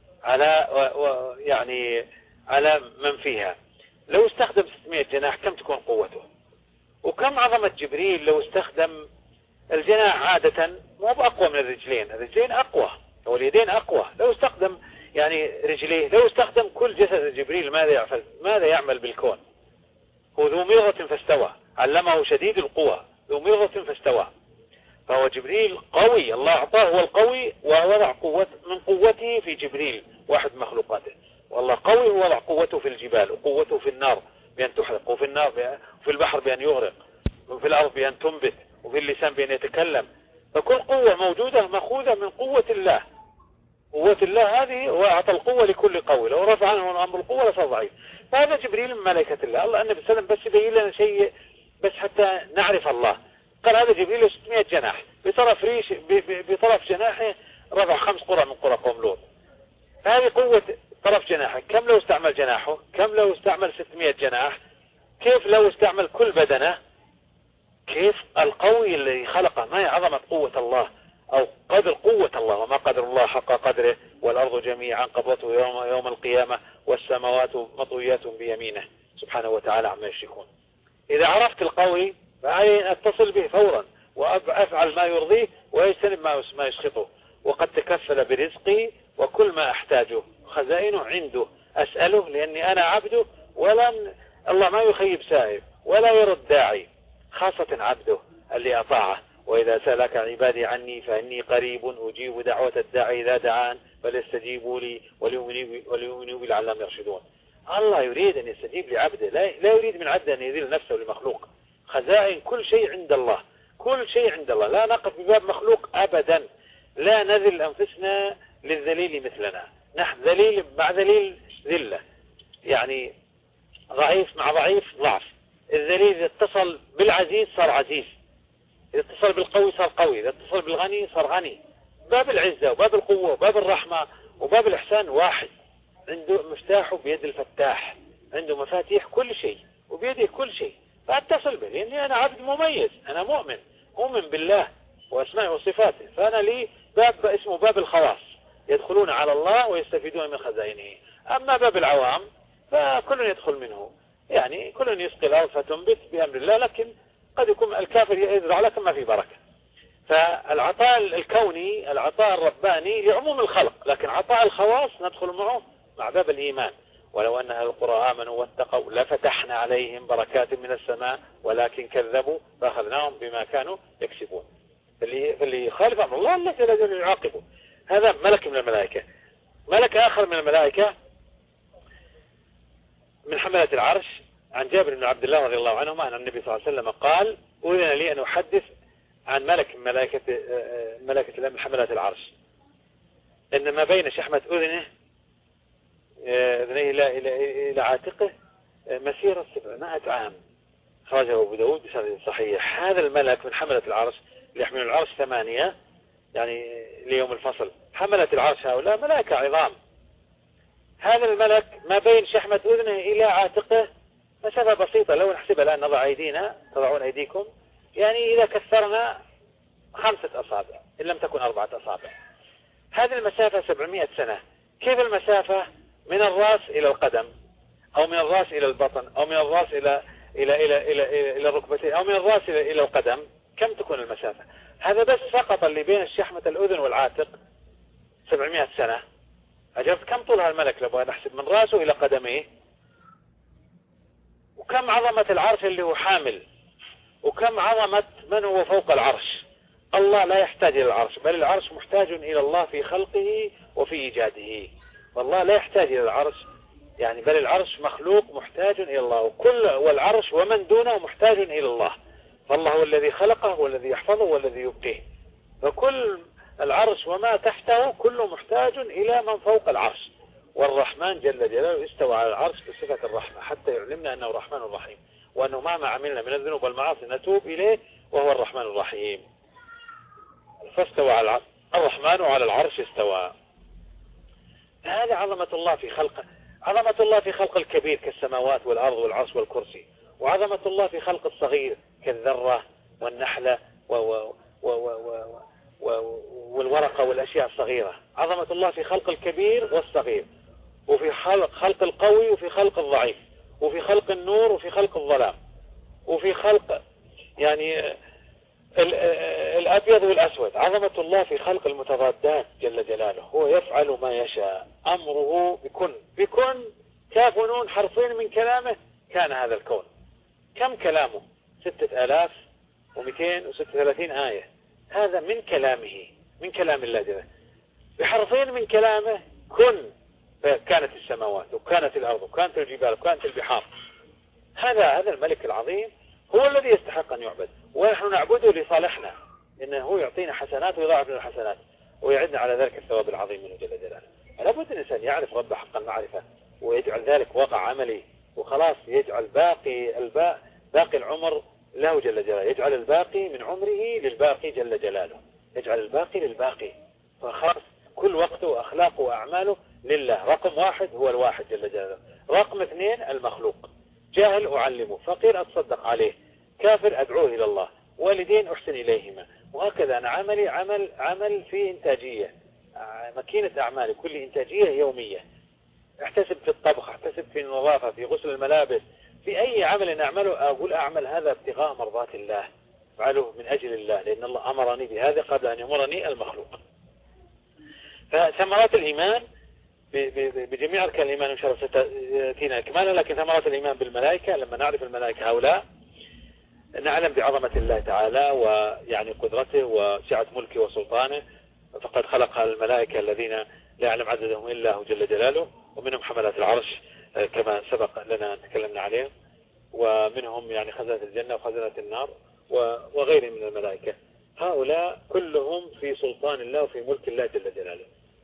على من فيها. لو استخدم 600 جناح كم تكون قوته؟ وكم عظمة جبريل لو استخدم الجناح؟ عادة مو بأقوى من الرجلين أقوى، واليدين أقوى. لو استخدم رجليه، لو استخدم كل جسد جبريل ماذا يعمل بالكون؟ هو ذو مرة فاستوى، علمه شديد القوى، ذو مرة فاستوى. فهو جبريل قوي، الله أعطاه هو القوي، ووضع من قوته في جبريل واحد مخلوقاته. والله قوي، ووضع قوته في الجبال، وقوته في النار بأن تحرق، وفي في البحر بأن يغرق، وفي الأرض بأن تنبت، وفي اللسان بأن يتكلم. فكل قوة موجودة مأخوذة من قوة الله. قوة الله هذه، وأعطى القوة لكل قوي، لو رفع عنه أمر القوة لصار ضعيف. فهذا جبريل من ملائكة الله. الله النبي صلى الله عليه وسلم بس يبين لنا شيء بس حتى نعرف الله. قال هذا جبريل 600 جناح، بطرف جناحه رفع 5 قرى من قرى قوم لوط. فهذه قوة طرف جناحه. كم لو استعمل جناحه؟ كم لو استعمل 600 جناح؟ كيف لو استعمل كل بدنه؟ كيف القوي اللي خلقه؟ ما هي عظمة قوة الله أو قدر قوة الله؟ وما قدر الله حق قدره، والأرض جميعا قبضته يوم القيامة، والسماوات مطويات بيمينه سبحانه وتعالى عما يشركون. إذا عرفت القوي فعلي أن أتصل به فورا وأفعل ما يرضيه ويجتنب ما يسخطه. وقد تكفل برزقي وكل ما أحتاجه، خزائنه عنده، أسأله لأني أنا عبده، الله ما يخيب سائل ولا يرد داعي، خاصة عبده اللي أطاعه. وإذا سألك عبادي عني فإني قريب أجيب دعوة الداعي إذا دعان فليستجيبوا لي وليؤمنوا بي لعلهم يرشدون. الله يريد أن يستجيب لعبده، لا يريد من عبده أن يذل نفسه لمخلوق. خزائن كل شيء عند الله، كل شيء عند الله. لا نقف بباب مخلوق أبدا، لا نذل أنفسنا للذليل مثلنا. نحن ذليل مع ذليل ذلة، يعني ضعيف مع ضعيف ضعف. الذليل إذا اتصل بالعزيز صار عزيز، إذا اتصل بالقوي صار قوي، إذا اتصل بالغني صار غني. باب العزة وباب القوة وباب الرحمة وباب الإحسان واحد. عنده مفتاحه بيد الفتاح، عنده مفاتيح كل شيء وبيده كل شيء. فأتصل به لأني أنا عبد مميز، أنا مؤمن بالله وأسمائه وصفاته، فأنا لي باب اسمه باب الخواص. يدخلون على الله ويستفيدون من خزائنه. أما باب العوام فكل يدخل منه، يعني كل يسقي الأرض فتنبت بأمر الله، لكن قد يكون الكافر يزرع لكن ما في بركة. فالعطاء الكوني العطاء الرباني لعموم الخلق، لكن عطاء الخواص ندخل معه مع باب الإيمان. ولو أن أهل القرى آمنوا واتقوا لفتحنا عليهم بركات من السماء ولكن كذبوا فأخذناهم بما كانوا يكسبون. فاللي يخالف أمر الله الله جل جلاله يعاقبه. هذا ملك من الملائكة. ملك آخر من الملائكة من حملة العرش، عن جابر بن عبد الله رضي الله عنهما أن النبي صلى الله عليه وسلم قال: أذن لي أن أحدث عن ملك من ملائكة الله من حملة العرش، إن ما بين شحمة أذنه إلى عاتقه مسيرة 700 عام، خرجه أبو داود بسند صحيح. هذا الملك من حملة العرش اللي يحمل العرش 8 يعني ليوم الفصل. حملة العرش هؤلاء ملائكة عظام. هذا الملك ما بين شحمة أذنه إلى عاتقه مسافة بسيطة، لو نحسبها الآن نضع أيدينا، تضعون أيديكم، يعني إذا كثرنا 5 أصابع إن لم تكن 4 أصابع. هذه المسافة 700 سنة. كيف المسافة من الرأس إلى القدم، أو من الرأس إلى البطن، أو من الرأس إلى الركبتين، أو من الرأس إلى القدم؟ كم تكون المسافة؟ هذا بس فقط اللي بين شحمة الأذن والعاتق 700 سنة. أجرت كم طولها الملك لو نحسب من رأسه إلى قدميه؟ وكم عظمة العرش اللي هو حامل، وكم عظمة من هو فوق العرش. الله لا يحتاج إلى العرش، بل العرش محتاج إلى الله في خلقه وفي إيجاده. والله لا يحتاج إلى العرش، يعني بل العرش مخلوق محتاج إلى الله، والعرش ومن دونه محتاج إلى الله. فالله هو الذي خلقه والذي يحفظه والذي يبقيه، فكل العرش وما تحته كله محتاج إلى من فوق العرش. والرحمن جل جلاله استوى على العرش بصفة الرحمة حتى يعلمنا أنه رحمن رحيم، وأنه مهما عملنا من الذنوب والمعاصي نتوب إليه وهو الرحمن الرحيم. فاستوى على العرش، الرحمن على العرش استوى. هذه عظمة الله في خلقه. عظمة الله في خلق الكبير كالسماوات والأرض والعرش والكرسي، وعظمة الله في خلق الصغير كالذرة والنحلة والورقة والأشياء الصغيرة. عظمة الله في خلق الكبير والصغير، وفي خلق القوي وفي خلق الضعيف، وفي خلق النور وفي خلق الظلام، وفي خلق يعني الأبيض والأسود. عظمة الله في خلق المتضادات جل جلاله. هو يفعل ما يشاء، أمره بكن كاف ونون حرفين من كلامه كان هذا الكون. كم كلامه؟ 6236 آية. هذا من كلامه، من كلام الله جل بحرفين من كلامه كن، كانت السماوات وكانت الأرض وكانت الجبال وكانت البحار. هذا الملك العظيم هو الذي يستحق أن يعبد، ونحن نعبده لصالحنا، إنه هو يعطينا حسنات ويضاعف لنا الحسنات ويعدنا على ذلك الثواب العظيم منه جل جلاله. لابد الإنسان يعرف ربه حق المعرفة ويجعل ذلك واقع عملي، وخلاص يجعل باقي العمر له جل جلاله، يجعل الباقي من عمره للباقي جل جلاله، يجعل الباقي للباقي، فخلاص كل وقته وأخلاقه وأعماله لله. رقم 1 هو الواحد جل جلاله. رقم 2 المخلوق. جاهل أعلمه، فقير أتصدق عليه، كافر أدعوه إلى الله، والدين أحسن إليهما. وهكذا أنا عمل في إنتاجية، ماكينة أعمال، كل إنتاجية يومية. احتسب في الطبخ، احتسب في النظافة، في غسل الملابس، في أي عمل أعمله أقول أعمل هذا ابتغاء مرضات الله، أفعله من أجل الله، لأن الله أمرني بهذا قبل أن يمرني المخلوق. فثمرات الإيمان بجميع أركان الإيمان إن شاء الله ستأتينا إكمالا، لكن ثمرات الإيمان بالملائكة لما نعرف الملائكة هؤلاء نعلم بعظمة الله تعالى ويعني قدرته وسعة ملكه وسلطانه. فقد خلق الملائكة الذين لا يعلم عددهم إلا هو جل جلاله، ومنهم حملة العرش كما سبق لنا تكلمنا عليه، ومنهم يعني خزنة الجنة وخزنة النار وغيرهم من الملائكة. هؤلاء كلهم في سلطان الله وفي ملك الله جل جلاله.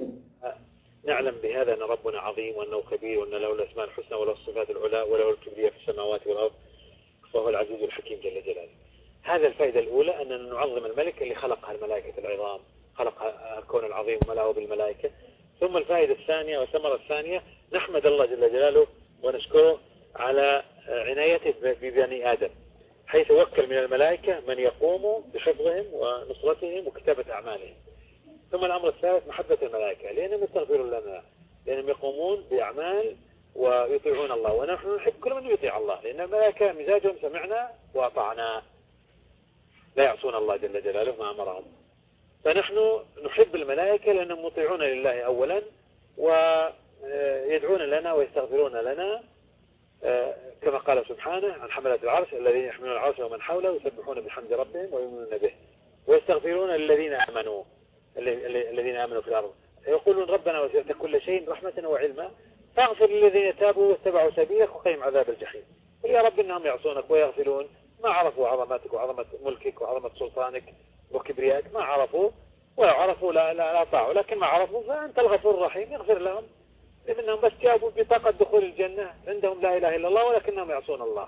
نعلم بهذا أن ربنا عظيم وأنه كبير وأن له الأسماء الحسنى وله الصفات العلى وله الكبرياء في السماوات والأرض وهو العزيز الحكيم جل جلاله. هذا الفائدة الأولى، أننا نعظم الملك اللي خلق الملائكة العظام، خلق الكون العظيم وملأه بالملائكة. ثم الفائدة الثانية والثمرة الثانية نحمد الله جل جلاله ونشكره على عنايته ببني آدم، حيث وكل من الملائكة من يقوم بحفظهم ونصرتهم وكتابة أعمالهم. ثم الأمر الثالث محبة الملائكة، لأنهم يستغفرون لنا، لأنهم يقومون بأعمال ويطيعون الله، ونحن نحب كل من يطيع الله، لأن الملائكة مزاجهم سمعنا وأطعنا، لا يعصون الله جل جلاله ما أمرهم. فنحن نحب الملائكة لأنهم مطيعون لله أولا، ويدعون لنا ويستغفرون لنا، كما قال سبحانه عن حملة العرش الذين يحملون العرش ومن حوله يسبحون بحمد ربهم ويؤمنون به ويستغفرون للذين آمنوا في الأرض، يقولون ربنا وسعت كل شيء رحمة وعلما فاغفر للذين تابوا واتبعوا سبيلك وقهم عذاب الجحيم. قل يا رب إنهم يعصونك ويغفلون ما عرفوا عظمتك وعظمة ملكك وعظمة سلطانك وكبريائك، ما عرفوا وعرفوا لا طاعوا، لكن ما عرفوا فأنت الغفور الرحيم يغفر لهم، لأنهم بس جابوا بطاقة دخول الجنة، عندهم لا إله إلا الله ولكنهم يعصون الله.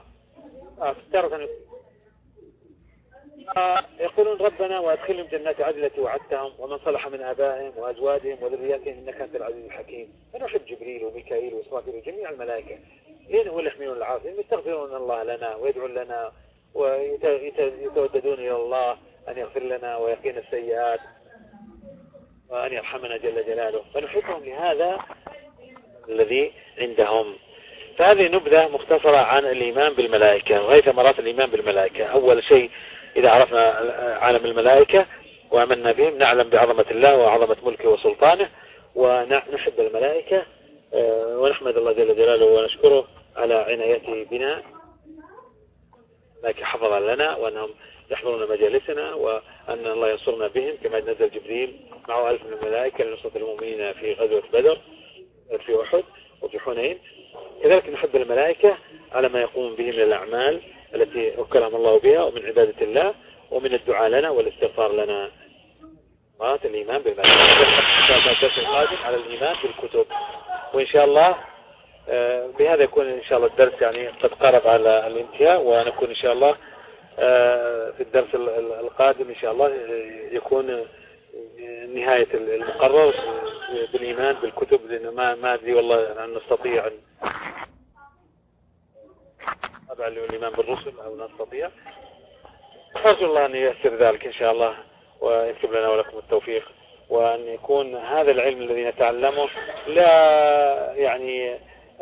يقولون ربنا وأدخلهم جنات عدن التي وعدتهم ومن صلح من آبائهم وأزواجهم وذرياتهم إنك أنت العزيز الحكيم. فنحب جبريل وميكائيل وإسرافيل وجميع الملائكة، لين هو اللي يحملون العرش، يستغفرون الله لنا ويدعون لنا ويتوددون إلى الله أن يغفر لنا ويقينا السيئات وأن يرحمنا جل جلاله، فنحبهم لهذا الذي عندهم. فهذه نبذة مختصرة عن الإيمان بالملائكة وهي ثمرات الإيمان بالملائكة. أول شيء إذا عرفنا عالم الملائكة وآمنا بهم نعلم بعظمة الله وعظمة ملكه وسلطانه، ونحب الملائكة ونحمد الله جل جلاله ونشكره على عنايته بنا، لكن حفظا لنا وأنهم يحضرون مجالسنا وأن الله ينصرنا بهم كما نزل جبريل معه 1000 من الملائكة لنصرة المؤمنين في غزوة بدر في أحد وفي حنين. كذلك نحب الملائكة على ما يقوم به من الأعمال التي وكلهم الله بها ومن عبادة الله ومن الدعاء لنا والاستغفار لنا. الإيمان بالملائكة الدرس القادم على الإيمان بالكتب، وإن شاء الله بهذا يكون إن شاء الله الدرس يعني قد قرب على الانتهاء، ونكون إن شاء الله في الدرس القادم إن شاء الله يكون نهاية المقرر بالإيمان بالكتب، لأنه ما أدري والله أن نستطيع أبعد الإيمان بالرسل أو نستطيع. أرجو الله أن ييسر ذلك إن شاء الله ويكتب لنا ولكم التوفيق، وأن يكون هذا العلم الذي نتعلمه لا يعني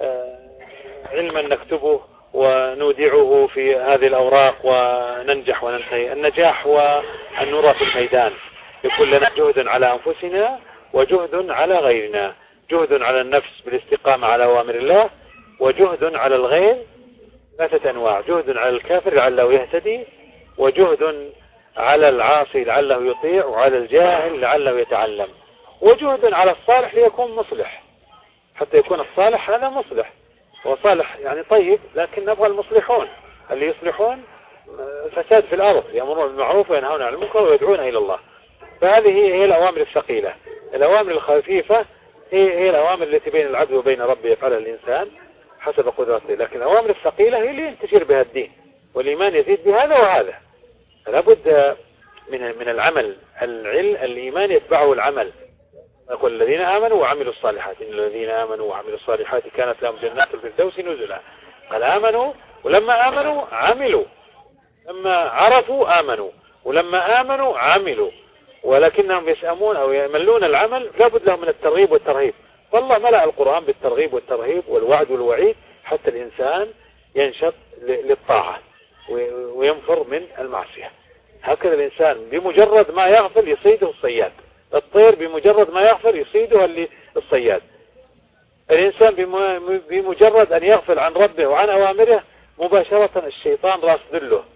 علما نكتبه ونودعه في هذه الأوراق وننجح وننتهي. النجاح هو أن نرى في الميدان، يكون لنا جهد على أنفسنا وجهد على غيرنا، جهد على النفس بالاستقامة على أوامر الله، وجهد على الغير 3 أنواع: جهد على الكافر لعله يهتدي، وجهد على العاصي لعله يطيع، وعلى الجاهل لعله يتعلم، وجهد على الصالح ليكون مصلح، حتى يكون الصالح هذا مصلح. وصالح يعني طيب، لكن نبغى المصلحون اللي يصلحون فساد في الأرض، يأمرون بالمعروف وينهون عن المنكر ويدعون إلى الله. فهذه هي الأوامر الثقيلة. الأوامر الخفيفة هي الأوامر التي بين العبد وبين ربه يفعلها الإنسان حسب قدرته، لكن الأوامر الثقيلة هي اللي ينتشر بها الدين، والإيمان يزيد بهذا وهذا. لابد من العمل. الإيمان يتبعه العمل. يقول الذين آمنوا وعملوا الصالحات، إن الذين آمنوا وعملوا الصالحات كانت لهم جنات الفردوس نزلا. قال آمنوا، ولما آمنوا عملوا، لما عرفوا آمنوا، ولما آمنوا عملوا، ولكنهم يسأمون أو يملون العمل. لابد لهم من الترغيب والترهيب. والله ملأ القرآن بالترغيب والترهيب والوعد والوعيد حتى الإنسان ينشط للطاعة وينفر من المعصية. هكذا الإنسان بمجرد ما يغفل يصيده الصياد، الطير بمجرد ما يغفل يصيده الصياد. الإنسان بمجرد أن يغفل عن ربه وعن أوامره مباشرة الشيطان راس ذله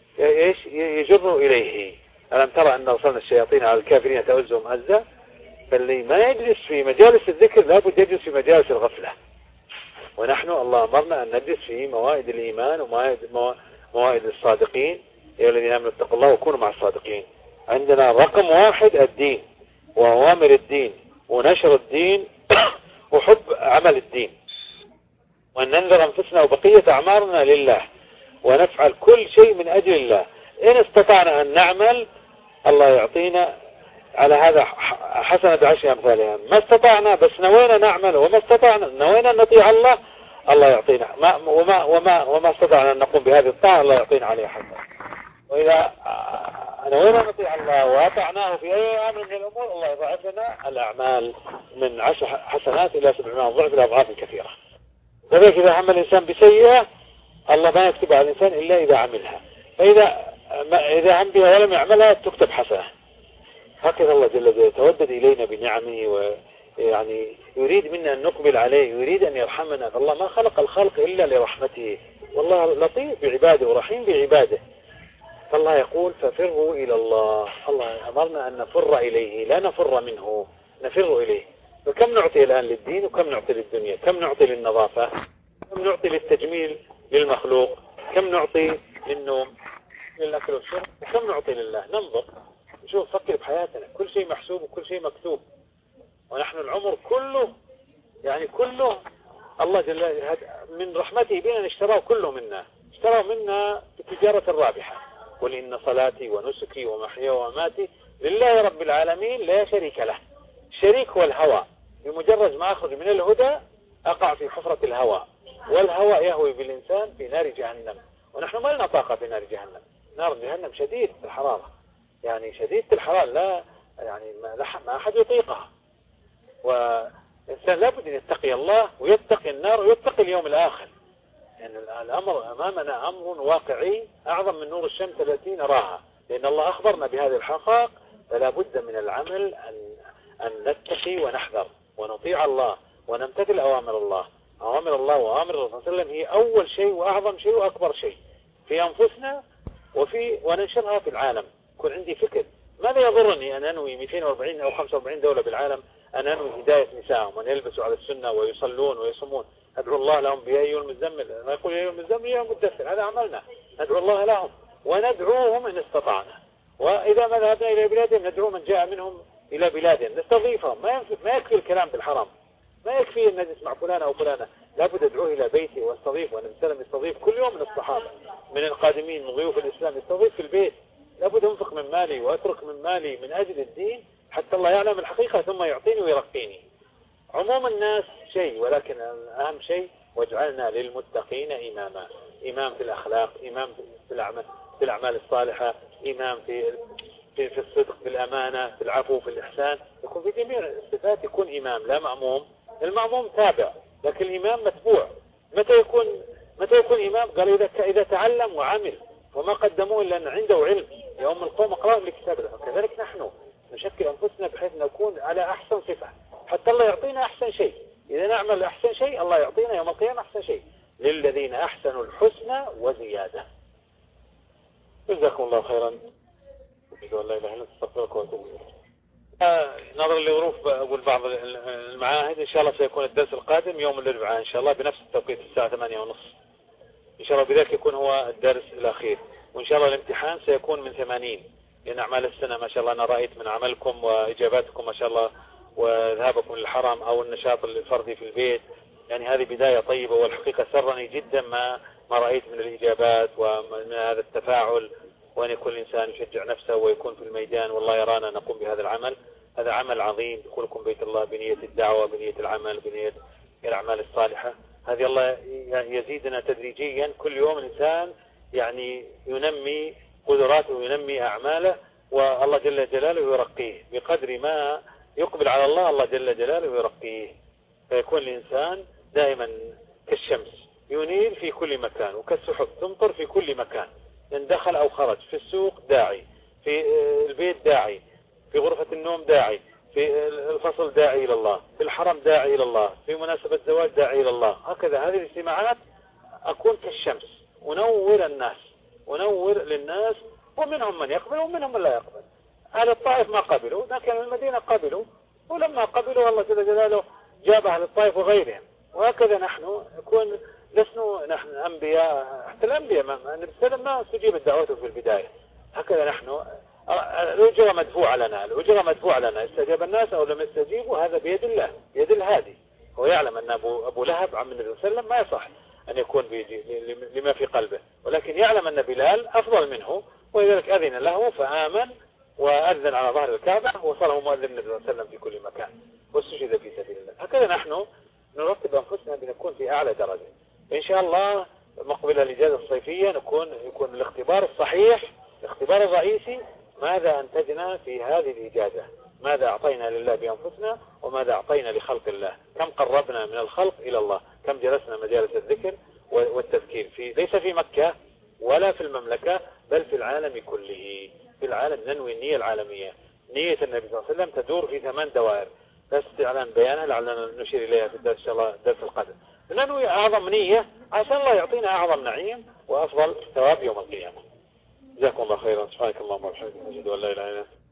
يجره إليه. ألم ترى أن أرسلنا الشياطين على الكافرين تؤزهم أزا؟ فاللي ما يجلس في مجالس الذكر لابد يجلس في مجالس الغفلة. ونحن الله أمرنا أن نجلس في موائد الإيمان وموائد الصادقين. يا الذين آمنوا اتقوا الله وكونوا مع الصادقين. عندنا رقم 1 الدين وأوامر الدين ونشر الدين وحب عمل الدين، وأن ننذر أنفسنا وبقية أعمارنا لله، ونفعل كل شيء من أجل الله. إن استطعنا أن نعمل الله يعطينا على هذا حسنة ب10 أمثالها. ما استطعنا بس نوينا نعمل، وما استطعنا نوينا نطيع الله، الله يعطينا. وما استطعنا أن نقوم بهذه الطاعة الله يعطينا عليها حسنة. وإذا نوينا نطيع الله وأطعناه في أي أمر من الأمور، الله يضاعف لنا الأعمال من 10 حسنات إلى 700 ضعف إلى أضعاف كثيرة. لذلك إذا عمل الإنسان بسيئة الله ما يكتب على الإنسان إلا إذا عملها، فإذا عم بها ولم يعملها تكتب حسنة. هكذا الله جل جلاله يتودد إلينا بنعمه، ويعني يريد منا أن نقبل عليه، يريد أن يرحمنا. فالله ما خلق الخلق إلا لرحمته، والله لطيف بعباده ورحيم بعباده. فالله يقول ففروا إلى الله. الله أمرنا أن نفر إليه، لا نفر منه، نفر إليه. فكم نعطي الآن للدين وكم نعطي للدنيا؟ كم نعطي للنظافة؟ كم نعطي للتجميل للمخلوق؟ كم نعطي للنوم للأكل والشرب؟ وكم نعطي لله؟ ننظر نشوف، فكر بحياتنا، كل شيء محسوب وكل شيء مكتوب. ونحن العمر كله يعني كله الله جل من رحمته بنا اشتراه كله منا، اشتراه منا بتجارة رابحة. قل إن صلاتي ونسكي ومحياي ومماتي لله رب العالمين لا شريك له. الشريك هو الهوى، بمجرد ما أخرج من الهدى أقع في حفرة الهوى، والهوى يهوي بالإنسان في نار جهنم. ونحن ما لنا طاقة في نار جهنم. نار جهنم شديدة الحرارة، يعني شديدة الحرارة، لا يعني ما أحد يطيقها. والإنسان لابد أن يتقي الله ويتقي النار ويتقي اليوم الآخر. يعني الأمر أمامنا أمر واقعي أعظم من نور الشمس التي نراها، لأن الله أخبرنا بهذه الحقائق. فلا بد من العمل أن نتقي ونحذر ونطيع الله ونمتثل أوامر الله. أوامر الله وأوامر الرسول صلى الله عليه وسلم هي أول شيء وأعظم شيء وأكبر شيء في أنفسنا وننشرها في العالم. يكون عندي فكر ماذا يضرني أن أنوي 240 أو 45 دولة بالعالم أن أنوي هداية نسائهم وأن يلبسوا على السنة ويصلون ويصومون. ندعو الله لهم بيا أيها المزمل، ما يقول يا أيها المزمل يا المدثر، هذا عملنا. ندعو الله لهم وندعوهم إن استطعنا. وإذا ما ذهبنا إلى بلادهم ندعو من جاء منهم إلى بلادهم، نستضيفهم. ما يكفي الكلام بالحرام، ما يكفي أن نجلس مع فلانة أو فلانة، لابد أدعوه إلى بيتي واستضيف. والنبي صلى الله عليه وسلم يستضيف كل يوم من الصحابة من القادمين من ضيوف الإسلام، يستضيف في البيت. لابد أنفق من مالي وأترك من مالي من أجل الدين حتى الله يعلم الحقيقة ثم يعطيني ويرقيني. عموم الناس شيء، ولكن أهم شيء واجعلنا للمتقين إماما. إمام في الأخلاق، إمام في الأعمال الصالحة، إمام في الصدق، في الأمانة، في العفو، في الإحسان. يكون في جميع الصفات يكون إمام لا مأموم. المأموم تابع لكن الإمام متبوع. متى يكون إمام؟ قال إذا تعلم وعمل وما قدموه إلا أن عنده علم. يوم القوم أقرأهم لكتاب الله. وكذلك نحن نشكل أنفسنا بحيث نكون على أحسن صفة حتى الله يعطينا أحسن شيء. إذا نعمل أحسن شيء الله يعطينا يوم القيامة أحسن شيء. للذين أحسنوا الحسنى وزيادة. جزاكم الله خيرا. أشهد أن لا إله إلا الله أستغفرك وأتوب إليك. نظرا لظروف أقول بعض المعاهد إن شاء الله سيكون الدرس القادم يوم الأربعاء إن شاء الله بنفس التوقيت الساعة 8:30 إن شاء الله. بذلك يكون هو الدرس الأخير. وإن شاء الله الامتحان سيكون من 80 لأن أعمال السنة ما شاء الله أنا رأيت من عملكم وإجاباتكم ما شاء الله وذهابكم للحرم أو النشاط الفردي في البيت. يعني هذه بداية طيبة، والحقيقة سرني جدا ما رأيت من الإجابات ومن هذا التفاعل، وأن يكون الإنسان يشجع نفسه ويكون في الميدان والله يرانا نقوم بهذا العمل. هذا عمل عظيم، دخولكم بيت الله بنية الدعوة، بنية العمل، بنية الأعمال الصالحة. هذه الله يزيدنا تدريجيا. كل يوم الإنسان يعني ينمي قدراته وينمي أعماله، والله جل جلاله يرقيه بقدر ما يقبل على الله. الله جل جلاله يرقيه، فيكون الإنسان دائما كالشمس ينير في كل مكان، وكالسحب تمطر في كل مكان. إن دخل أو خرج، في السوق داعي، في البيت داعي، في غرفة النوم داعي، في الفصل داعي إلى الله، في الحرم داعي إلى الله، في مناسبة زواج داعي إلى الله. هكذا هذه الاجتماعات أكون كالشمس ونور الناس، ونور للناس، ومنهم من يقبل ومنهم من لا يقبل. أهل الطائف ما قبلوا لكن المدينة قبلوا، ولما قبلوا الله جل جلاله جاب أهل الطائف وغيرهم. وهكذا نحن يكون لسنا نحن أنبياء، حتى الأنبياء النبي صلى الله عليه وسلم ما استجيبت دعوته في البداية. هكذا نحن الأجرة مدفوعة لنا، الأجرة مدفوعة لنا. استجاب الناس أو لم يستجيبوا هذا بيد الله، بيد الهادي. هو يعلم أن أبو لهب عم النبي صلى الله عليه وسلم ما يصح أن يكون لما في قلبه، ولكن يعلم أن بلال أفضل منه، ولذلك أذن له فآمن وأذن على ظهر الكعبة وصله مؤذن النبي صلى الله عليه وسلم في كل مكان واستشهد في سبيل الله. هكذا نحن نرتب أنفسنا بنكون في أعلى درجة إن شاء الله. مقبل الإجازة الصيفية يكون الاختبار الصحيح، الاختبار الرئيسي ماذا أنتجنا في هذه الإجازة، ماذا أعطينا لله بأنفسنا وماذا أعطينا لخلق الله، كم قربنا من الخلق إلى الله، كم جلسنا مجالس الذكر والتذكير ليس في مكة ولا في المملكة بل في العالم كله. في العالم ننوي النية العالمية، نية النبي صلى الله عليه وسلم تدور في 8 دوائر، لا استعلان بيانها لعلنا نشير إليها في الدرس إن شاء الله درس القدر. ننوي أعظم نية عشان الله يعطينا أعظم نعيم وأفضل ثواب يوم القيامة. جزاكم الله خيرا. سبحانك اللهم وبحمدك، أشهد أن لا إله إلا أنت.